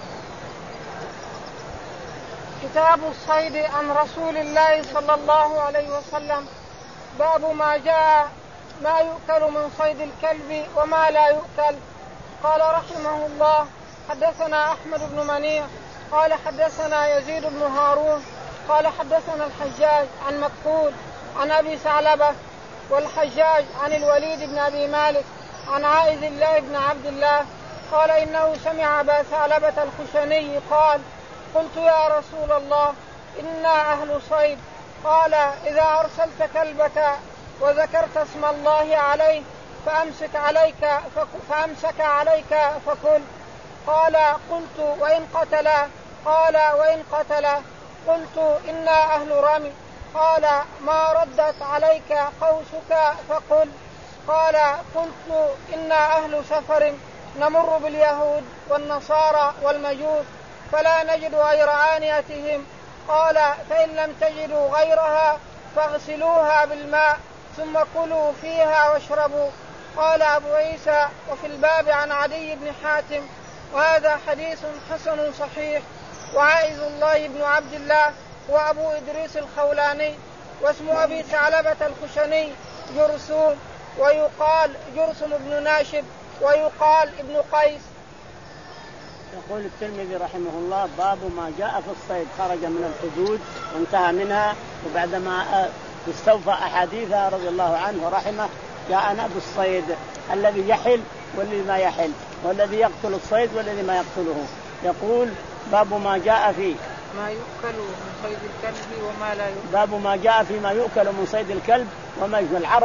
كتاب الصيد عن رسول الله صلى الله عليه وسلم. باب ما جاء ما يؤكل من صيد الكلب وما لا يؤكل. قال رحمه الله حدثنا أحمد بن منيع قال حدثنا يزيد بن هارون قال حدثنا الحجاج عن مكحول عن أبي ثعلبة والحجاج عن الوليد بن أبي مالك عن عائذ الله بن عبد الله قال إنه سمع أبا ثعلبة الخشني قال قلت يا رسول الله إنا أهل صيد. قال إذا أرسلت كلبك وذكرت اسم الله عليه فأمسك عليك فأمسك عليك فكل. قال قلت وإن قتلا؟ قال وإن قتلا. قلت إنا أهل رمي. قال ما ردت عليك قوسك فقل. قال قلت إنا أهل سفر نمر باليهود والنصارى والمجوس فلا نجد غير آنيتهم. قال فإن لم تجدوا غيرها فاغسلوها بالماء ثم كلوا فيها واشربوا. قال أبو عيسى وفي الباب عن عدي بن حاتم وهذا حديث حسن صحيح. وعائذ الله بن عبد الله وأبو إدريس الخولاني واسم أبي ثعلبة الخشني جرثوم ويقال جرثم بن ناشب ويقال ابن قيس. يقول الترمذي رحمه الله باب ما جاء في الصيد، خرج من الحدود وانتهى منها، وبعدما استوفى أحاديثها رضي الله عنه ورحمه جاءنا بالصيد الذي يحل والذي ما يحل، والذي يقتل الصيد والذي ما يقتله. يقول باب ما جاء في ما يؤكل من صيد الكلب وما لا يؤكل. باب ما جاء في ما يؤكل من صيد الكلب وما يؤكل. العرب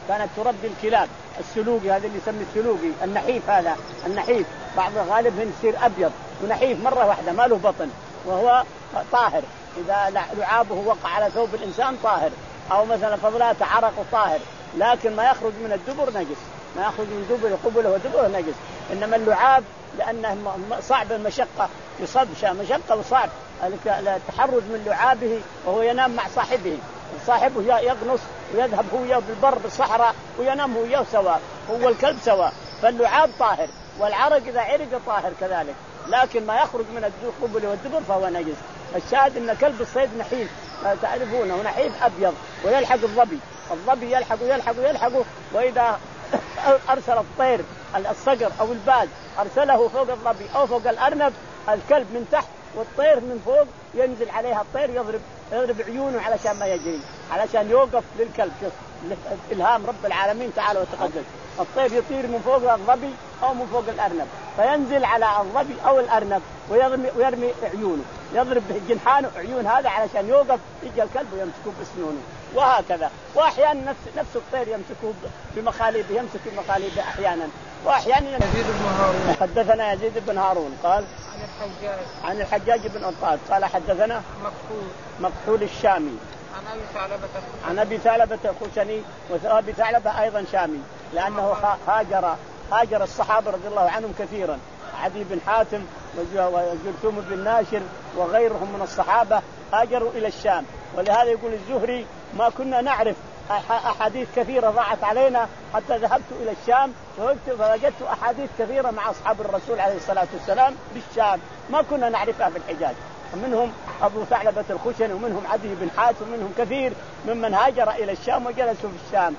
كانت تربي الكلاب السلوقي، هذا اللي يسمي السلوقي النحيف، هذا النحيف بعض غالبهم يصير أبيض ونحيف مرة واحدة ما له بطن وهو طاهر، إذا لعابه وقع على ثوب الإنسان طاهر، أو مثلا فضلات عرق طاهر، لكن ما يخرج من الدبر نجس، ما يخرج من دبر قبله ودبره نجس. إنما اللعاب لأنه صعب المشقة، يصب مشقة وصعب التحرز من لعابه وهو ينام مع صاحبه، صاحبه يغنص ويذهب هو بالبر بالصحراء وينام هو وياه سواء، هو الكلب سواء، فاللعاب طاهر، والعرق إذا عرق طاهر كذلك، لكن ما يخرج من القبل والدبر فهو نجس. الشاهد أن كلب الصيد نحيف تعرفونه، نحيف أبيض ويلحق الظبي، الظبي يلحق ويلحق ويلحق، وإذا أرسل الطير الصقر أو الباز أرسله فوق الظبي أو فوق الأرنب، الكلب من تحت والطير من فوق ينزل عليها الطير يضرب يضرب عيونه علشان ما يجري، علشان يوقف للكلب. شوف إلهام رب العالمين تعالى وتقدس، الطير يطير من فوق الظبي أو من فوق الأرنب فينزل على الظبي أو الأرنب ويرمي, ويرمي عيونه، يضرب بجنحانه عيون هذا علشان يوقف، يجي الكلب ويمسكه بسنونه، وهكذا. وأحيانا نفس نفس الطير يمسكه بمخاليبه، يمسك بمخاليبه أحيانا، وأحيانا يزيد بن هارون. حدثنا يزيد بن هارون قال عن الحجاج عن الحجاج بن أرطاد قال حدثنا مكحول مكحول الشامي عن أبي ثعلبة عن أبي ثعلبة الخشني، وأبي ثعلبة أيضا شامي لأنه هاجر هاجر الصحابة رضي الله عنهم كثيرا، عدي بن حاتم وجرثوم بن ناشر وغيرهم من الصحابة هاجروا إلى الشام. ولهذا يقول الزهري ما كنا نعرف أحاديث كثيرة ضاعت علينا حتى ذهبت إلى الشام فوجدت أحاديث كثيرة مع أصحاب الرسول عليه الصلاة والسلام بالشام ما كنا نعرفها في الحجاز، منهم أبو ثعلبة الخشني ومنهم عدي بن حاتم ومنهم كثير ممن هاجر إلى الشام وجلسوا في الشام.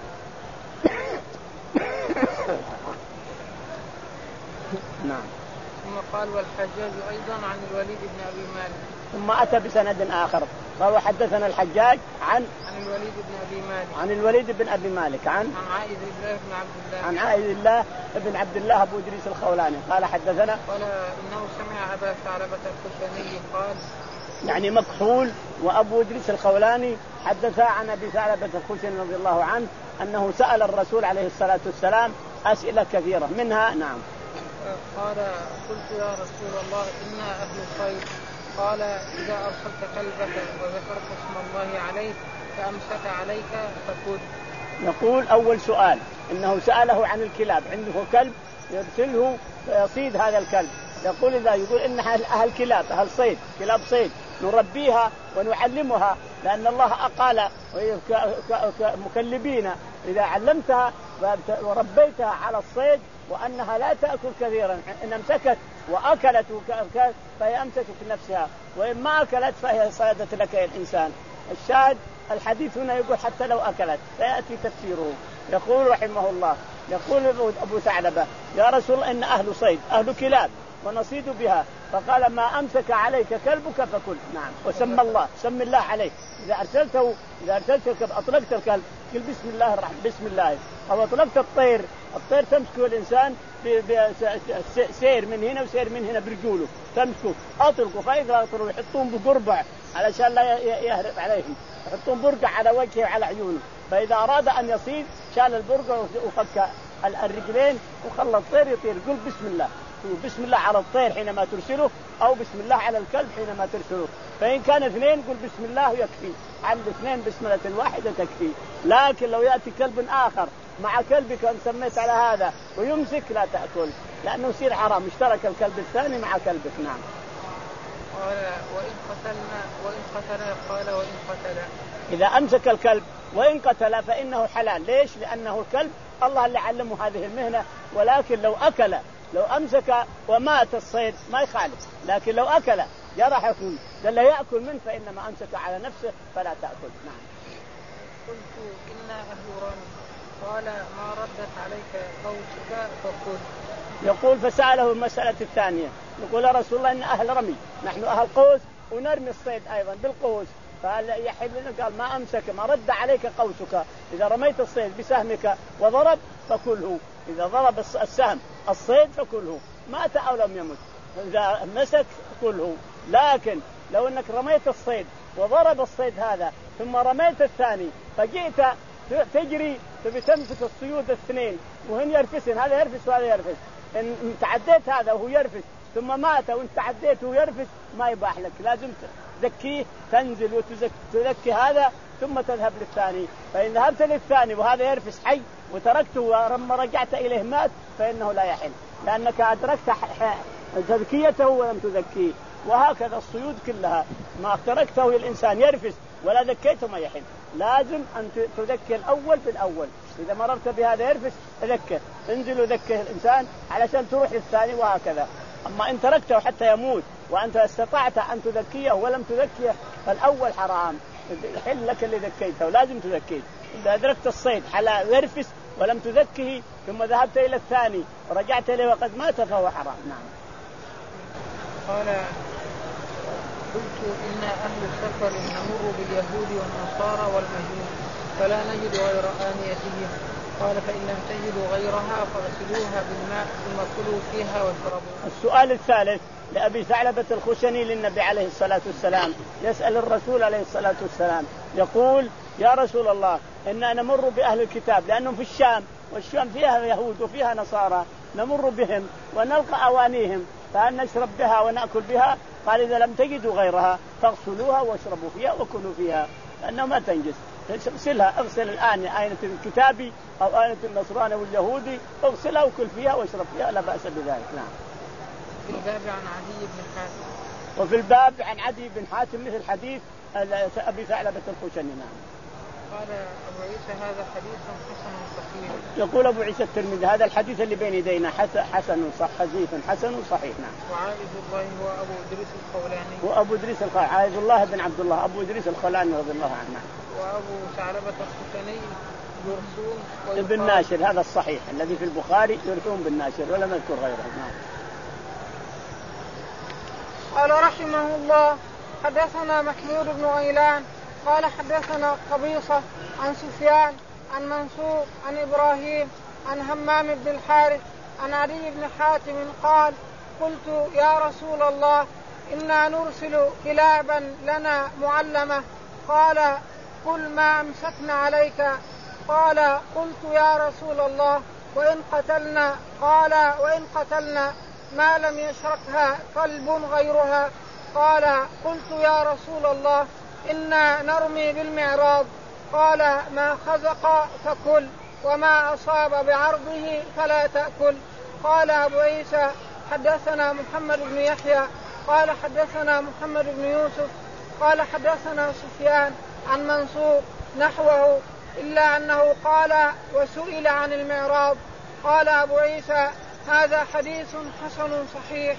نعم. ثم قال والحجاج أيضا عن الوليد بن أبي مالك، ثم أتى بسند آخر فهو حدثنا الحجاج عن عن الوليد بن أبي مالك عن الوليد بن أبي مالك عن عن عائذ الله بن عبد الله عن عائذ الله بن عبد الله أبو إدريس الخولاني قال حدثنا قال إنه سمع أبا ثعلبة الخشني قال يعني مكحول وأبو إدريس الخولاني حدثا عن أبي ثعلبة الخشني رضي الله عنه أنه سأل الرسول عليه الصلاة والسلام أسئلة كثيرة منها نعم قال قلت يا رسول الله إنا أهل خير، قال إذا أرسلت كلبك وذكرت اسم الله عليه فأمسك عليك فكل. يقول أول سؤال إنه سأله عن الكلاب، عنده كلب يرسله فيصيد هذا الكلب، يقول إذا يقول إن أهل كلاب أهل صيد كلاب صيد نربيها ونعلمها لأن الله أقال مكلبين إذا علمتها وربيتها على الصيد وأنها لا تأكل كثيرا، إن أمسكت وأكلت فهي أمسكت نفسها، وإن ما أكلت فهي صيدت لك الإنسان. الشاهد الحديث هنا يقول حتى لو أكلت فيأتي تفسيره. يقول رحمه الله يقول أبو ثعلبة يا رسول الله إن أهل صيد أهل كلاب ونصيد بها، فقال ما أمسك عليك كلبك فكل. نعم. وسمى الله سم الله عليه، إذا أرسلته إذا أرسلت الكلب أطلقت الكلب قل بسم الله الرحمن بسم الله، أو أطلقت الطير الطير تمسكه الإنسان بسير من هنا وسير من هنا برجوله تمسكه أطلقه، فإذا أطلقوا يحطون بقربع علشان لا يهرب عليهم، يحطون برقع على وجهه وعلى عيونه، فإذا أراد أن يصيد شال البرقع وفك الرجلين وخلى الطير يطير قل بسم الله، بسم الله على الطير حينما ترسله أو بسم الله على الكلب حينما ترسله، فإن كان اثنين قل بسم الله يكفي، عند اثنين بسملة واحدة تكفي. لكن لو يأتي كلب آخر مع كلبك أن سميت على هذا ويمسك لا تأكل لأنه يصير حرام، اشترك الكلب الثاني مع كلبك. نعم. قال وإن قتلنا وإن قتل قال وإن قتل إذا أمسك الكلب وإن قتل فإنه حلال. ليش؟ لأنه الكلب الله اللي علمه هذه المهنة، ولكن لو أكل لو أمسك ومات الصيد ما يخالف، لكن لو أكل جرح يكون قال لا يأكل منه فإنما أمسك على نفسه فلا تأكل. نعم. قلت إنا أهل رمي، قال ما ردت عليك قوسك فقل. يقول فسأله المسألة الثانية يقول يا رسول الله إن أهل رمي، نحن أهل قوس ونرمي الصيد أيضا بالقوس، فهل يحل لنا؟ قال ما أمسك ما رد عليك قوسك، إذا رميت الصيد بسهمك وضرب فكله، إذا ضرب السهم الصيد فكله، مات أو لم يمت، إذا مسك كله. لكن لو أنك رميت الصيد وضرب الصيد هذا ثم رميت الثاني فجئت تجري تبي تنفس الصيود الاثنين وهن يرفسن، هذا يرفس وهذا يرفس، إن تعديت هذا وهو يرفس ثم مات وانت تعديت وهو يرفس ما يباح لك، لازم تزكيه، تنزل وتزكي هذا ثم تذهب للثاني. فإن ذهبت للثاني وهذا يرفس حي وتركته ولما رجعت إليه مات فإنه لا يحل، لأنك أدركت تزكيته ولم تزكيه. وهكذا الصيود كلها ما تركته الإنسان يرفس ولا ذكيته ما يحل، لازم أن تذكي الأول بالأول. إذا مررت بهذا يرفس ذكه، انزل وذكه الإنسان علشان تروح للثاني وهكذا. أما إن تركته حتى يموت وأنت استطعت أن تذكيه ولم تذكيه فالأول حرام، يحل لك اللي ذكيته لازم تذكيه. إذا أدركت الصيد على يرفس ولم تذكه ثم ذهبت إلى الثاني ورجعت إليه وقد مات فهو حرام. نعم. قال قلت إن أهل السفر نمر باليهود والنصارى والمجوس فلا نجد غير آنيتهم، قال فإن لم تجدوا غيرها فاغسلوها بالماء ثم كلوا فيها واشربوا. السؤال الثالث لأبي ثعلبة الخشني للنبي عليه الصلاة والسلام، يسأل الرسول عليه الصلاة والسلام يقول يا رسول الله إننا نمر بأهل الكتاب لأنهم في الشام، والشام فيها يهود وفيها نصارى، نمر بهم ونلقى أوانيهم فهل نشرب بها ونأكل بها؟ قال إذا لم تجدوا غيرها فاغسلوها واشربوا فيها وكلوا فيها لأنه ما تنجس. اغسلها، اغسل الآن آية الكتابي أو آية النصراني واليهودي، اغسلها وكل فيها واشرب فيها لا بأس بذلك. نعم. في الباب عن عدي بن حاتم. وفي الباب عن عدي بن حاتم مثل حديث أبي ثعلبة الخشني. نعم. قال أبو عيسى هذا حديث حسن صحيح. يقول أبو عيسى الترمذي هذا الحديث اللي بين يدينا حسن صح حديث حسن صحيح. نعم. وعائذ الله هو أبو إدريس الخولاني. وأبو إدريس الخولاني عائذ الله بن عبد الله أبو إدريس الخولاني رضي الله عنه. وأبو ثعلبة الخشني يرسون ابن ناشر هذا الصحيح الذي في البخاري يرسون بالناشر ولم يذكر غيره. نعم. قال رحمه الله حدثنا محمود بن غيلان قال حدثنا قبيصة عن سفيان عن منصور عن إبراهيم عن همام بن الحارث عن علي بن حاتم قال قلت يا رسول الله إنا نرسل كلابا لنا معلمة، قال قل ما أمسكنا عليك. قال قلت يا رسول الله وإن قتلنا؟ قال وإن قتلنا ما لم يشركها كلب غيرها. قال قلت يا رسول الله إنا نرمي بالمعراض. قال ما خزق فكل وما أصاب بعرضه فلا تأكل. قال أبو عيسى حدثنا محمد بن يحيى قال حدثنا محمد بن يوسف قال حدثنا سفيان عن منصور نحوه إلا أنه قال وسئل عن المعراض. قال أبو عيسى هذا حديث حسن صحيح.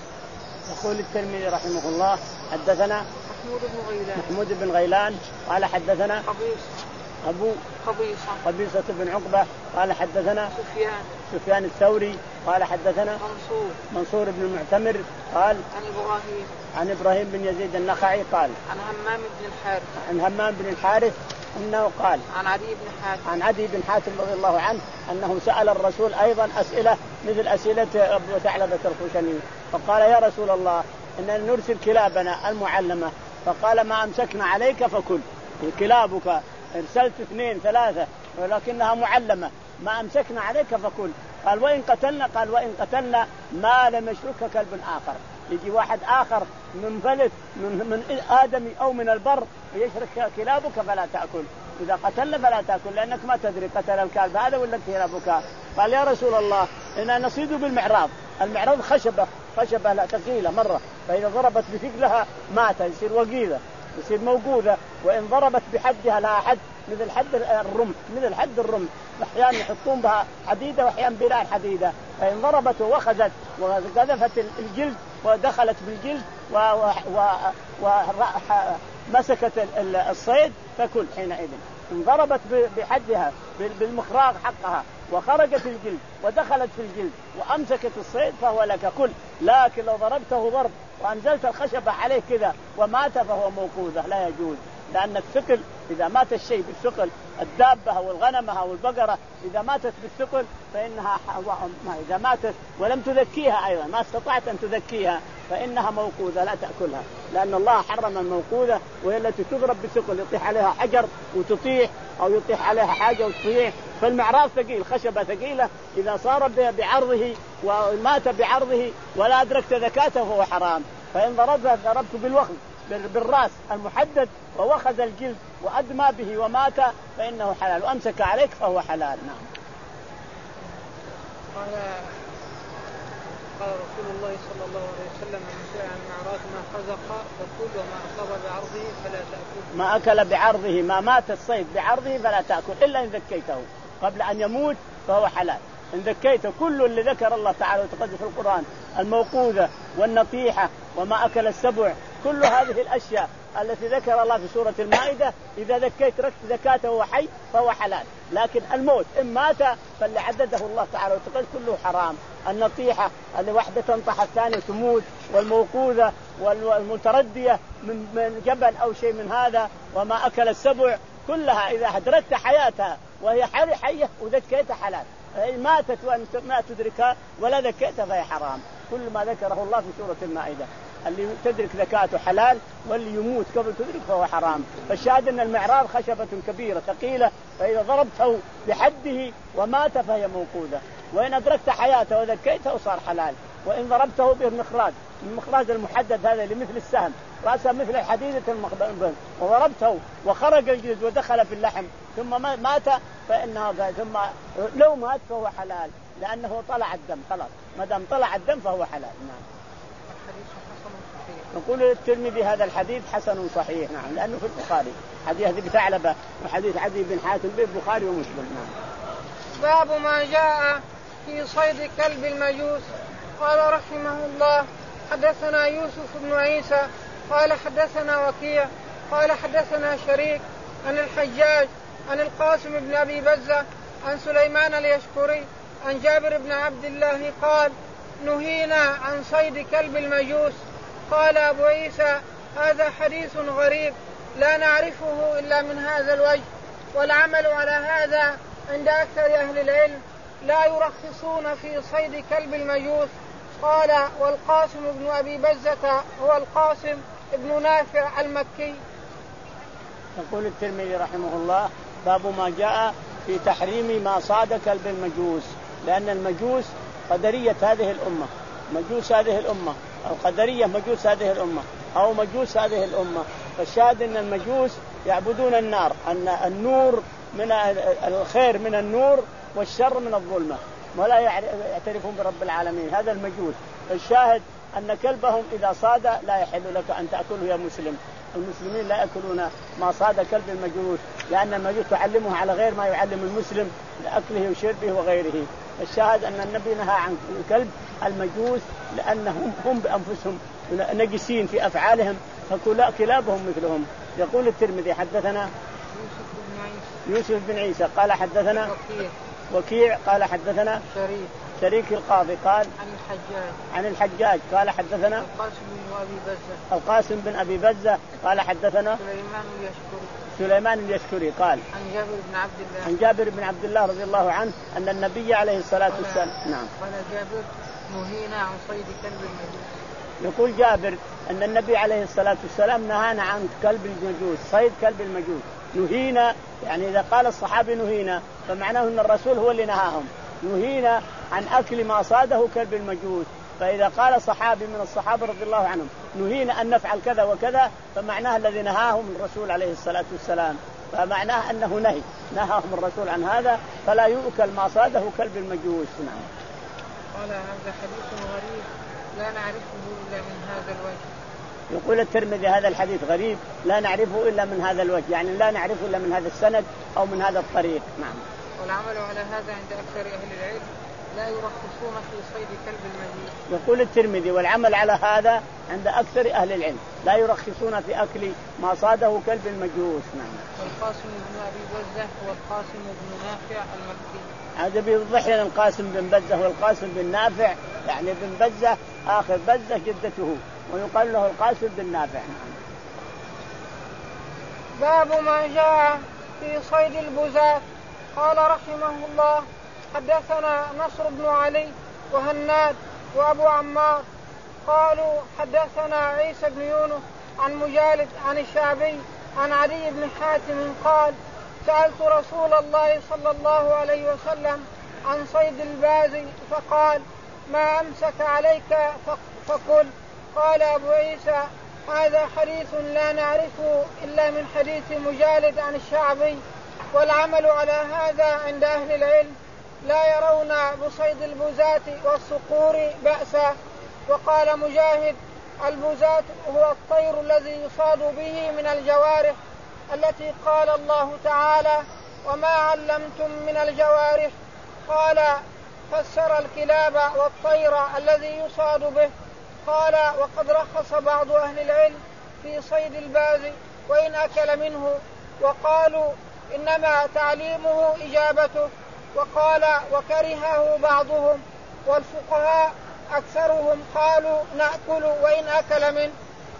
يقول الترمذي رحمه الله حدثنا محمود بن غيلان محمود بن غيلان قال حدثنا قبيصة أبو قبيصة قبيصة بن عقبة قال حدثنا سفيان سفيان الثوري قال حدثنا منصور منصور بن المعتمر قال عن إبراهيم عن إبراهيم بن يزيد النخعي قال عن همام بن الحارث عن همام بن الحارث أنه قال عن عدي بن حاتم عن عدي بن حاتم رضي الله عنه أنه سأل الرسول أيضا أسئلة مثل أسئلة أبو ثعلبة الخشني، فقال يا رسول الله إننا نرسل كلابنا المعلمة، فقال ما أمسكنا عليك فكل، كلابك ارسلت اثنين ثلاثة ولكنها معلمة ما أمسكنا عليك فكل. قال وإن قتلنا؟ قال وإن قتلنا ما لم يشرك كلب آخر، يجي واحد آخر منفلت من, من آدمي أو من البر يشرك كلابك فلا تأكل، إذا قتلنا فلا تأكل لأنك ما تدري قتل الكلب هذا ولا كلابك. قال يا رسول الله إننا نصيد بالمعراض، المعراض خشبة خشبة لا ثقيلة مرة، فإذا ضربت بثقلها مات يصير وقيدة يصير موجودة، وإن ضربت بحدها لها حد مثل حد الرمح مثل حد الرمح، أحيانا يحطون بها حديدة وأحيانا بلا حديدة، فإن ضربت وأخذت وقذفت الجلد ودخلت بالجلد ومسكت الصيد فكل حينئذ. إن ضربت بحدها بالمخراق حقها وخرجت الجلد ودخلت في الجلد وأمسكت الصيد فهو لك كل، لكن لو ضربته ضرب وأنزلت الخشبة عليه كذا ومات فهو موقوذة لا يجوز. لأنك ثقل. إذا مات الشيء بالثقل، الدابة أو الغنمة أو البقرة إذا ماتت بالثقل فإنها، إذا ماتت ولم تذكيها أيضا، ما استطعت أن تذكيها، فإنها موقوذة لا تأكلها، لأن الله حرم الموقوذة وهي التي تضرب بثقل، يطيح عليها حجر وتطيح، أو يطيح عليها حاجة وتطيح. فالمعراض ثقيل، خشبة ثقيلة، إذا صار بعرضه ومات بعرضه ولا أدركت ذكاته فهو حرام. فإن ضربت ضربت بالوخز بالراس المحدد ووخز الجلد وأدمى به ومات فإنه حلال، وأمسك عليك فهو حلال. نعم. قال قال رسول الله صلى الله عليه وسلم من سئل عن المعراض ما خزق فكل وما أصاب بعرضه فلا تأكل. ما أكل بعرضه، ما مات الصيد بعرضه فلا تأكل إلا إن ذكيته قبل أن يموت فهو حلال. إن ذكيته كل اللي ذكر الله تعالى وتقدم في القرآن، الموقوذة والنطيحة وما أكل السبع، كل هذه الأشياء التي ذكر الله في سورة المائدة إذا ذكيت ركت زكاته وهو حي فهو حلال. لكن الموت إن مات فاللي عدده الله تعالى وتقدم كله حرام. النطيحة اللي واحدة تنطح الثانية تموت، والموقوذة والمتردية من جبل أو شيء من هذا، وما أكل السبع، كلها إذا أدركت حياتها وهي حية وذكيتها حلال. ماتت وأنت ما تدركها ولا ذكيتها فهي حرام. كل ما ذكره الله في سورة المائدة، اللي تدرك ذكاته حلال، واللي يموت قبل تدرك فهو حرام. فالشاهد أن المعراض خشبة كبيرة ثقيلة، فإذا ضربته بحده ومات فهي موقوذة، وإن أدركت حياته وذكيته صار حلال. وإن ضربته بالمخراج، المخراج المحدد هذا اللي مثل السهم، رأسه مثل الحديدة المخبن، وضربته وخرج الجلد ودخل في اللحم ثم مات فإنه، ثم لو مات فهو حلال لأنه طلع الدم، خلاص ما دام طلع الدم فهو حلال. نعم. نقول للترمذي هذا الحديث حسن صحيح. نعم، لأنه في البخاري حديث ذي ثعلبة وحديث عدي بن حاتم في البخاري ومسلم. نعم. باب ما جاء في صيد كلب المجوس. قال رحمه الله حدثنا يوسف بن عيسى قال حدثنا وكيع قال حدثنا شريك عن الحجاج عن القاسم بن أبي بزة عن سليمان اليشكري عن جابر بن عبد الله قال نهينا عن صيد كلب المجوس. قال أبو عيسى هذا حديث غريب لا نعرفه إلا من هذا الوجه، والعمل على هذا عند أكثر أهل العلم، لا يرخصون في صيد كلب المجوس. قال والقاسم بن أبي بزة هو القاسم ابن نافع المكي. يقول الترمذي رحمه الله باب ما جاء في تحريم ما صاد كلب المجوس، لأن المجوس قدرية هذه الأمة، مجوس هذه الأمة، أو قدرية مجوس هذه الأمة، أو مجوس هذه الأمة. فالشاهد أن المجوس يعبدون النار، أن النور من الخير من النور والشر من الظلمة، ولا يعترفون برب العالمين، هذا المجوس. الشاهد أن كلبهم إذا صاد لا يحل لك أن تأكله يا مسلم. المسلمين لا يأكلون ما صاد كلب المجوس، لأن المجوس تعلمه على غير ما يعلم المسلم لأكله وشربه وغيره. الشاهد أن النبي نهى عن كلب المجوس لأنهم هم بأنفسهم نجسين في أفعالهم، فكلابهم مثلهم. يقول الترمذي حدثنا يوسف بن عيسى قال حدثنا وكيع, وكيع قال حدثنا شريك شريك القاضي قال عن الحجاج عن الحجاج قال حدثنا القاسم بن أبي بزة القاسم بن أبي بزة قال حدثنا سليمان اليشكري سليمان اليشكري قال عن جابر بن عبد الله عن جابر بن عبد الله رضي الله عنه أن النبي عليه الصلاة والسلام نعم قال جابر نهينا عن صيد كلب المجوس. يقول جابر أن النبي عليه الصلاة والسلام نهانا عن كلب المجوس، صيد كلب المجوس. نهينا يعني إذا قال الصحابي نهينا فمعناه أن الرسول هو اللي نهاهم. نهينا عن أكل ما صاده كلب المجوس، فإذا قال صحابي من الصحابة رضي الله عنهم نهينا أن نفعل كذا وكذا فمعناه الذي نهاهم الرسول عليه الصلاة والسلام، فمعناه أنه نهي نهاهم الرسول عن هذا، فلا يؤكل ما صاده كلب المجوس. نعم. قال هذا حديث غريب لا نعرفه إلا من هذا الوجه. يقول الترمذي هذا الحديث غريب لا نعرفه إلا من هذا الوجه، يعني لا نعرفه إلا من هذا السند أو من هذا الطريق. نعم. والعمل على هذا عند أكثر أهل العلم لا يرخصون في صيد كلب المجوس. يقول الترمذي والعمل على هذا عند أكثر أهل العلم لا يرخصون في أكل ما صاده كلب المجوس. نعم. والقاسم بن أبي بزة هو القاسم بن نافع المكي. هذا بيوضح لنا القاسم بن بزة والقاسم بن نافع، يعني بن بزة آخر بزة جدته، ويقال له القاسم بن نافع. نعم. باب ما جاء في صيد البزاة. قال رحمه الله حدثنا نصر بن علي وهناد وأبو عمار قالوا حدثنا عيسى بن يونس عن مجالد عن الشعبي عن علي بن حاتم قال سألت رسول الله صلى الله عليه وسلم عن صيد الباز فقال ما أمسك عليك فقل. قال أبو عيسى هذا حديث لا نعرفه إلا من حديث مجالد عن الشعبي، والعمل على هذا عند أهل العلم، لا يرون بصيد البزاة والصقور بأسا. وقال مجاهد البزاة هو الطير الذي يصاد به من الجوارح التي قال الله تعالى وما علمتم من الجوارح. قال فسر الكلاب والطير الذي يصاد به. قال وقد رخص بعض أهل العلم في صيد الباز وإن أكل منه، وقالوا إنما تعليمه إجابته. وقال وكرهه بعضهم، والفقهاء أكثرهم قالوا نأكل وإن أكل منه.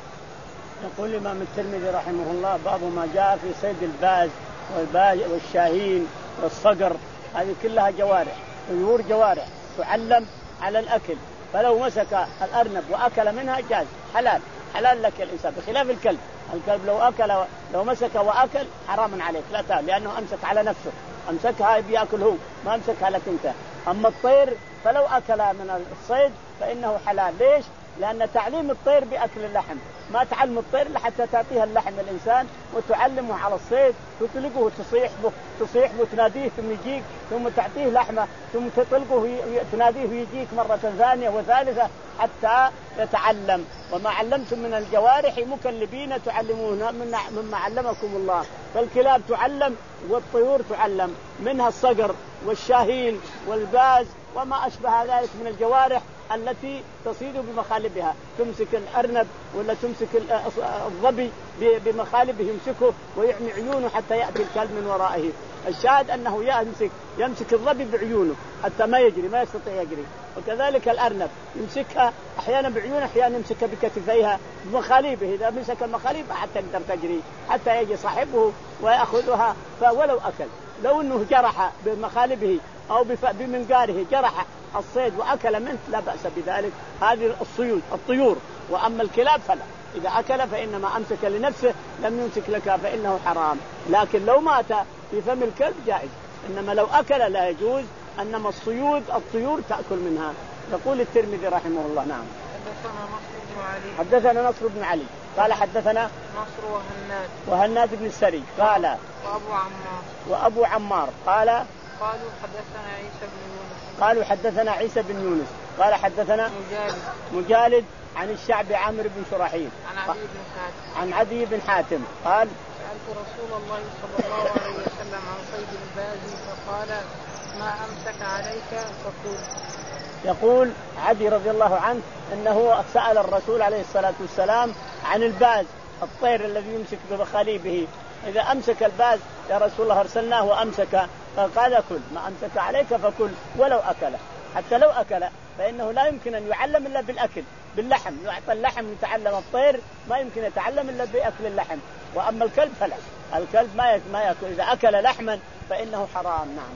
يقول الإمام الترمذي رحمه الله باب ما جاء في صيد الباز والباز والشاهين والصقر، هذه كلها جوارح طيور جوارح تعلم على الأكل، فلو مسك الأرنب وأكل منها جاز حلال حلال لك الإنسان، بخلاف الكلب. الكلب لو أكل لو مسك وأكل حرام عليك لا تأكل، لأنه أمسك على نفسه، أمسكها بيأكل هو ما أمسكها لك أنت. أما الطير فلو أكل من الصيد فإنه حلال. ليش؟ لأن تعليم الطير بأكل اللحم، ما تعلم الطير لحتى تعطيها اللحم الإنسان وتعلمه على الصيد، تطلقه تصيح به تصيح به تناديه ثم يجيك، ثم تعطيه لحمه، ثم تطلقه تناديه ويجيك مرة ثانية وثالثة حتى يتعلم. وما علمتم من الجوارح مكلبين تعلمون مما علمكم الله. فالكلاب تعلم والطيور تعلم، منها الصقر والشاهين والباز وما أشبه ذلك من الجوارح التي تصيد بمخالبها. تمسك الأرنب ولا تمسك الظبي بمخالبه يمسكه ويعمي عيونه حتى يأتي الكلب من ورائه. الشاهد أنه يمسك يمسك الظبي بعيونه حتى ما يجري ما يستطيع يجري. وكذلك الأرنب يمسكها أحيانا بعيونه أحيانا يمسكها بكتفيها بمخالبه، إذا مسك المخالب حتى تقدر تجري حتى يجي صاحبه ويأخذها. فولو أكل لو أنه جرح بمخالبه أو بمنقاره جرح الصيد وأكل منه لا بأس بذلك. هذه الصيود الطيور. وأما الكلاب فلا، إذا أكل فإنما أمسك لنفسه لم يمسك لك فإنه حرام. لكن لو مات في فم الكلب جائز، إنما لو أكل لا يجوز. إنما الصيود الطيور تأكل منها. يقول الترمذي رحمه الله نعم حدثنا نصر بن علي حدثنا نصر بن علي قال حدثنا نصر وهناد وهناد بن السري قال وأبو عمار وأبو عمار قال قالوا حدثنا عيسى بن يونس قالوا حدثنا عيسى بن يونس قال حدثنا مجالد مجالد عن الشعبي عامر بن شراحيل عن عدي بن حاتم عن عدي بن حاتم قال سألت رسول الله صلى الله عليه وسلم عن صيد الباز فقال ما أمسك عليك فقل. يقول عدي رضي الله عنه أنه سأل الرسول عليه الصلاة والسلام عن الباز الطير الذي يمسك بمخاليبه، إذا أمسك الباز يا رسول الله أرسلناه وأمسك، فقال كل ما أمسك عليك فكل ولو أكل. حتى لو أكل فإنه لا يمكن أن يعلم إلا بالأكل باللحم، يعطى اللحم يتعلم. الطير ما يمكن يتعلم إلا بأكل اللحم. وأما الكلب فلا، الكلب ما ما يأكل، إذا أكل لحما فإنه حرام. نعم.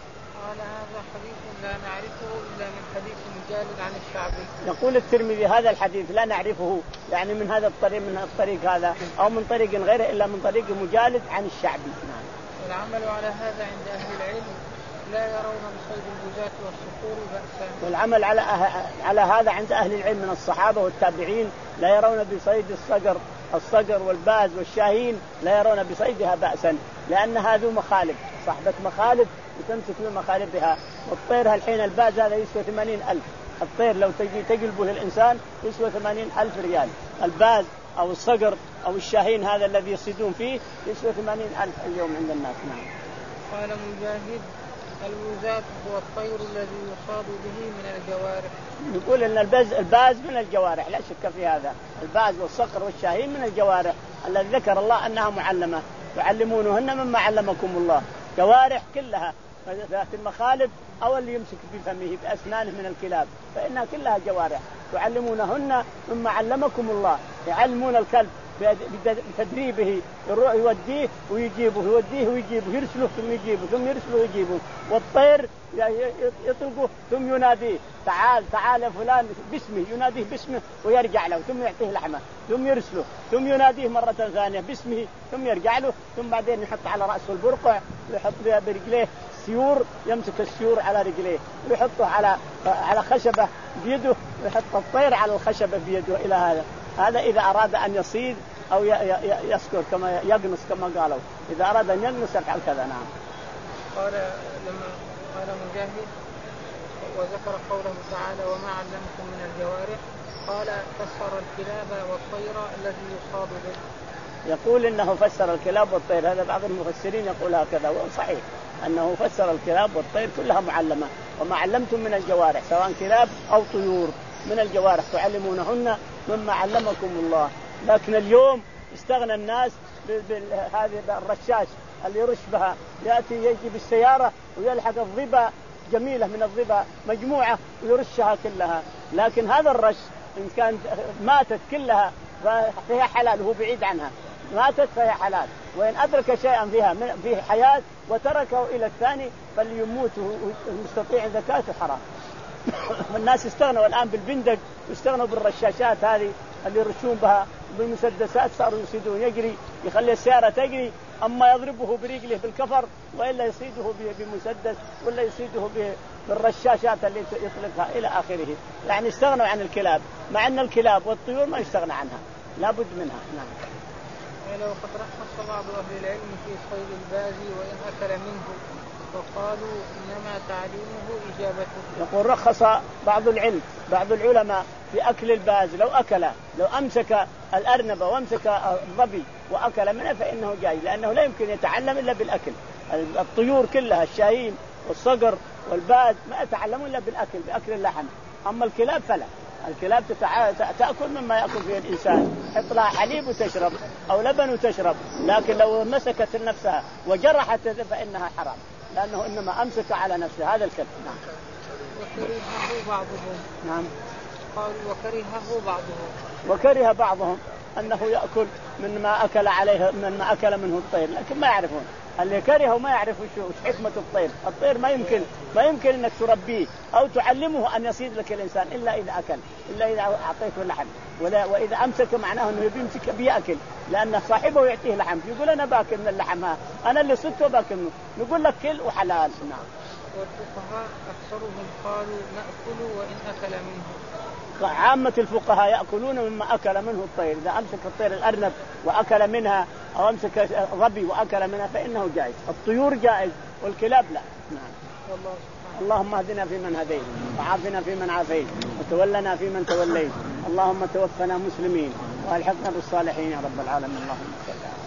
قال هذا حديث لا نعرفه إلا من حديث مجالد عن الشعبي. يقول الترمذي هذا الحديث لا نعرفه يعني من هذا الطريق من الطريق هذا أو من طريق غيره إلا من طريق مجالد عن الشعبي. نعم. والعمل على هذا عند أهل العلم لا يرون بصيد البزاة والصقور بأسا. والعمل على أه... على هذا عند أهل العلم من الصحابة والتابعين لا يرون بصيد الصقر الصقر والباز والشاهين لا يرون بصيدها بأسا، لأن هذو مخالب صاحبة مخالب وتمسك من مخالبها. والطير هالحين الباز هذا يسوى ثمانين ألف، الطير لو تجي تقلبه للإنسان يسوى ثمانين ألف ريال. الباز أو الصقر أو الشاهين هذا الذي يصيدون فيه يسوى ثمانين ألف اليوم عند الناس. نعم. قال مجاهد البزاة هو الطير الذي يصاد به من الجوارح. يقول ان الباز الباز من الجوارح لا شك في هذا، الباز والصقر والشاهين من الجوارح الذي ذكر الله انها معلمه تعلمونهن مما علمكم الله. جوارح كلها ذات المخالب او اللي يمسك بفمه باسنانه من الكلاب فانها كلها جوارح تعلمونهن مما علمكم الله. يعلمون الكلب بتدريبه يروح يوديه ويجيبه يوديه ويجيبه يرسله ثم يجيبه ثم يرسله ويجيبه. والطير يطلقه ثم يناديه تعال تعال يا فلان باسمه يناديه باسمه ويرجع له ثم يعطيه لحمه ثم يرسله ثم يناديه مرة ثانية باسمه ثم يرجع له ثم بعدين يحط على رأسه البرقع ويحط برجليه سيور يمسك السيور على رجليه ويحطه على على خشبة بيده ويحط الطير على الخشبة بيده. إلى هذا هذا إذا أراد أن يصيد أو يسكر كما يقنص كما قالوا إذا أراد أن يقنص يفعل كذا. نعم. قال لما قال مجاهد وذكر قوله تعالى وما علمكم من الجوارح قال فسر الكلاب والطير الذي يصاد به. يقول إنه فسر الكلاب والطير هذا بعض المفسرين يقول هكذا وصحيح أنه فسر الكلاب والطير كلها معلمة. وما علمتم من الجوارح سواء كلاب أو طيور من الجوارح تعلمونهن مما علمكم الله. لكن اليوم استغنى الناس بهذه الرشاش اللي يرش بها يأتي يجي بالسيارة ويلحق الظبا جميلة من الظبا مجموعة ويرشها كلها. لكن هذا الرش إن كانت ماتت كلها فهي حلال وهو بعيد عنها ماتت فهي حلال. وإن أدرك شيئا فيها فيه حياة وتركه إلى الثاني فليموت مستطيع زكاته حرام. الناس استغنوا الآن بالبندق واستغنوا بالرشاشات هذه اللي يرشون بها بالمسدسات صاروا يصيدون يجري يخلي السيارة تجري أما يضربه برجله بالكفر وإلا يصيده بمسدس ولا يصيده بالرشاشات اللي يطلقها إلى آخره. يعني استغنوا عن الكلاب مع أن الكلاب والطيور ما يستغنى عنها لابد منها. نعم. ولو قد رخص بعض أهل العلم في صيد البازي وإن أكل منه وقالوا إنما تعليمه إجابته. يقول رخص بعض العلم بعض العلماء في أكل الباز لو أكل لو أمسك الأرنب وأمسك الظبي وأكل منه فإنه جائز لأنه لا يمكن يتعلم إلا بالأكل. الطيور كلها الشاهين والصقر والباز ما يتعلمون إلا بالأكل بأكل اللحم. أما الكلاب فلا الكلاب تتع... تأكل مما يأكل فيه الإنسان حط لها حليب وتشرب أو لبن وتشرب. لكن لو مسكت نفسها وجرحت فإنها حرام لأنه إنما أمسك على نفسه هذا الكلب. نعم. وكرهه بعضهم. نعم. قالوا وكرهه بعضهم. وكره بعضهم أنه يأكل من ما أكل عليه من ما أكل منه الطير لكن ما يعرفون اللي كرهه ما يعرف وش حكمة الطير. الطير ما يمكن ما يمكن إنك تربيه أو تعلمه أن يصيد لك الإنسان إلا إذا أكل إلا إذا أعطيته لحم ولا وإذا أمسك معناه إنه بيمسك بيأكل لأن صاحبه يعطيه لحم يقول أنا باكل من اللحم أنا اللي صدته باكل منه نقول لك كل وحلال. نعم. والفقهاء أكثرهم قالوا نأكل وإن أكل منه. عامة الفقهاء يأكلون مما أكل منه الطير. إذا أمسك الطير الأرنب وأكل منها أو أمسك ظبي وأكل منها فإنه جائز. الطيور جائز والكلاب لا. نعم. والله اللهم اهدنا فيمن هديت وعافنا فيمن عافيت وتولنا فيمن توليت اللهم توفنا مسلمين والحقنا بالصالحين يا رب العالمين. اللهم صل على